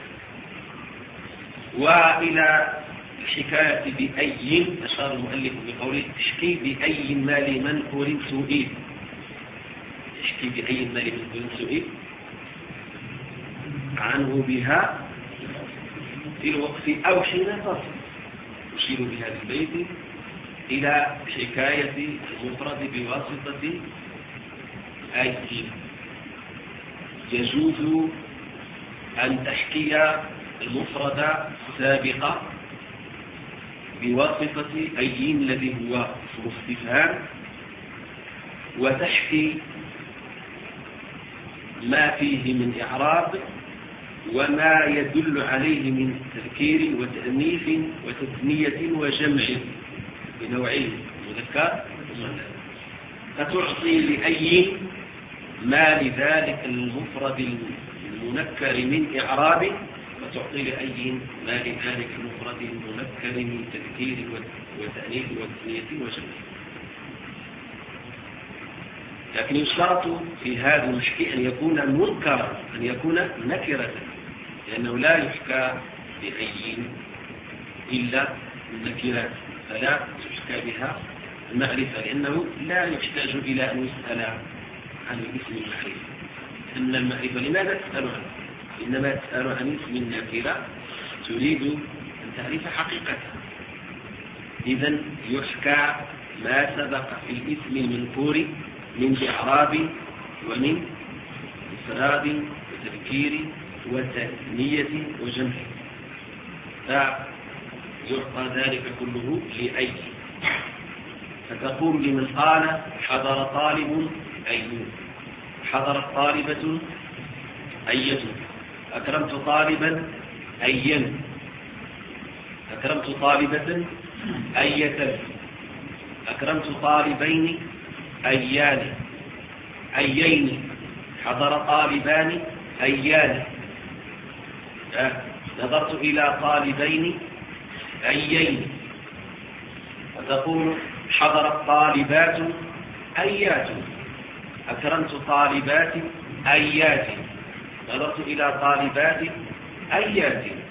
وإلى الحكاية بأي أشار المؤلف بقوله: تحكي بأي مال منكر سئيل. تحكي بأي مال منكر سئيل عنه بها في الوقف أو حين تصل. يشير بهذا البيت إلى حكاية المفرد بواسطة أي. يجوز أن تحكي المفرد سابقا بواسطة أي الذي هو اسم استفهام، وتحكي ما فيه من إعراب وما يدل عليه من تذكير وتأنيث وتثنية وجمع بنوعين: مذكر ومؤنث. فتعطي لأي ما لذلك المفرد المنكر من إعراب، وتعطي لأي ما لذلك المفرد المنكر من تذكير وتأنيث وتثنية وجمع. لكن يشترط في هذا المحكي أن يكون منكرا، أن يكون نكرة، لأنه لا يحكى بأي إلا النكرات، فلا تحكى بها المعرفة، لأنه لا يحتاج إلى أن يسأل عن الاسم المعرفة. أن المعرفة لماذا تسأل عنه؟ إنما تسأل عن اسم النكرة تريد أن تعرف حقيقتها. إذن يحكى ما سبق في الاسم المنكور من إعراب ومن إفراد وتذكير وتثنية وجمع، فيعطى ذلك كله لأي. فتقول لمن قال حضر طالب أيون، حضرت طالبة أية، أكرمت طالبا أيا، أكرمت طالبة أية، أكرمت طالبين أيان أيين، حضر طالبان أيان، نظرت إلى طالبين أيين. فتقول حضرت طالبات أيات، أكرمت طالبات أيات، نظرت إلى طالبات أيات.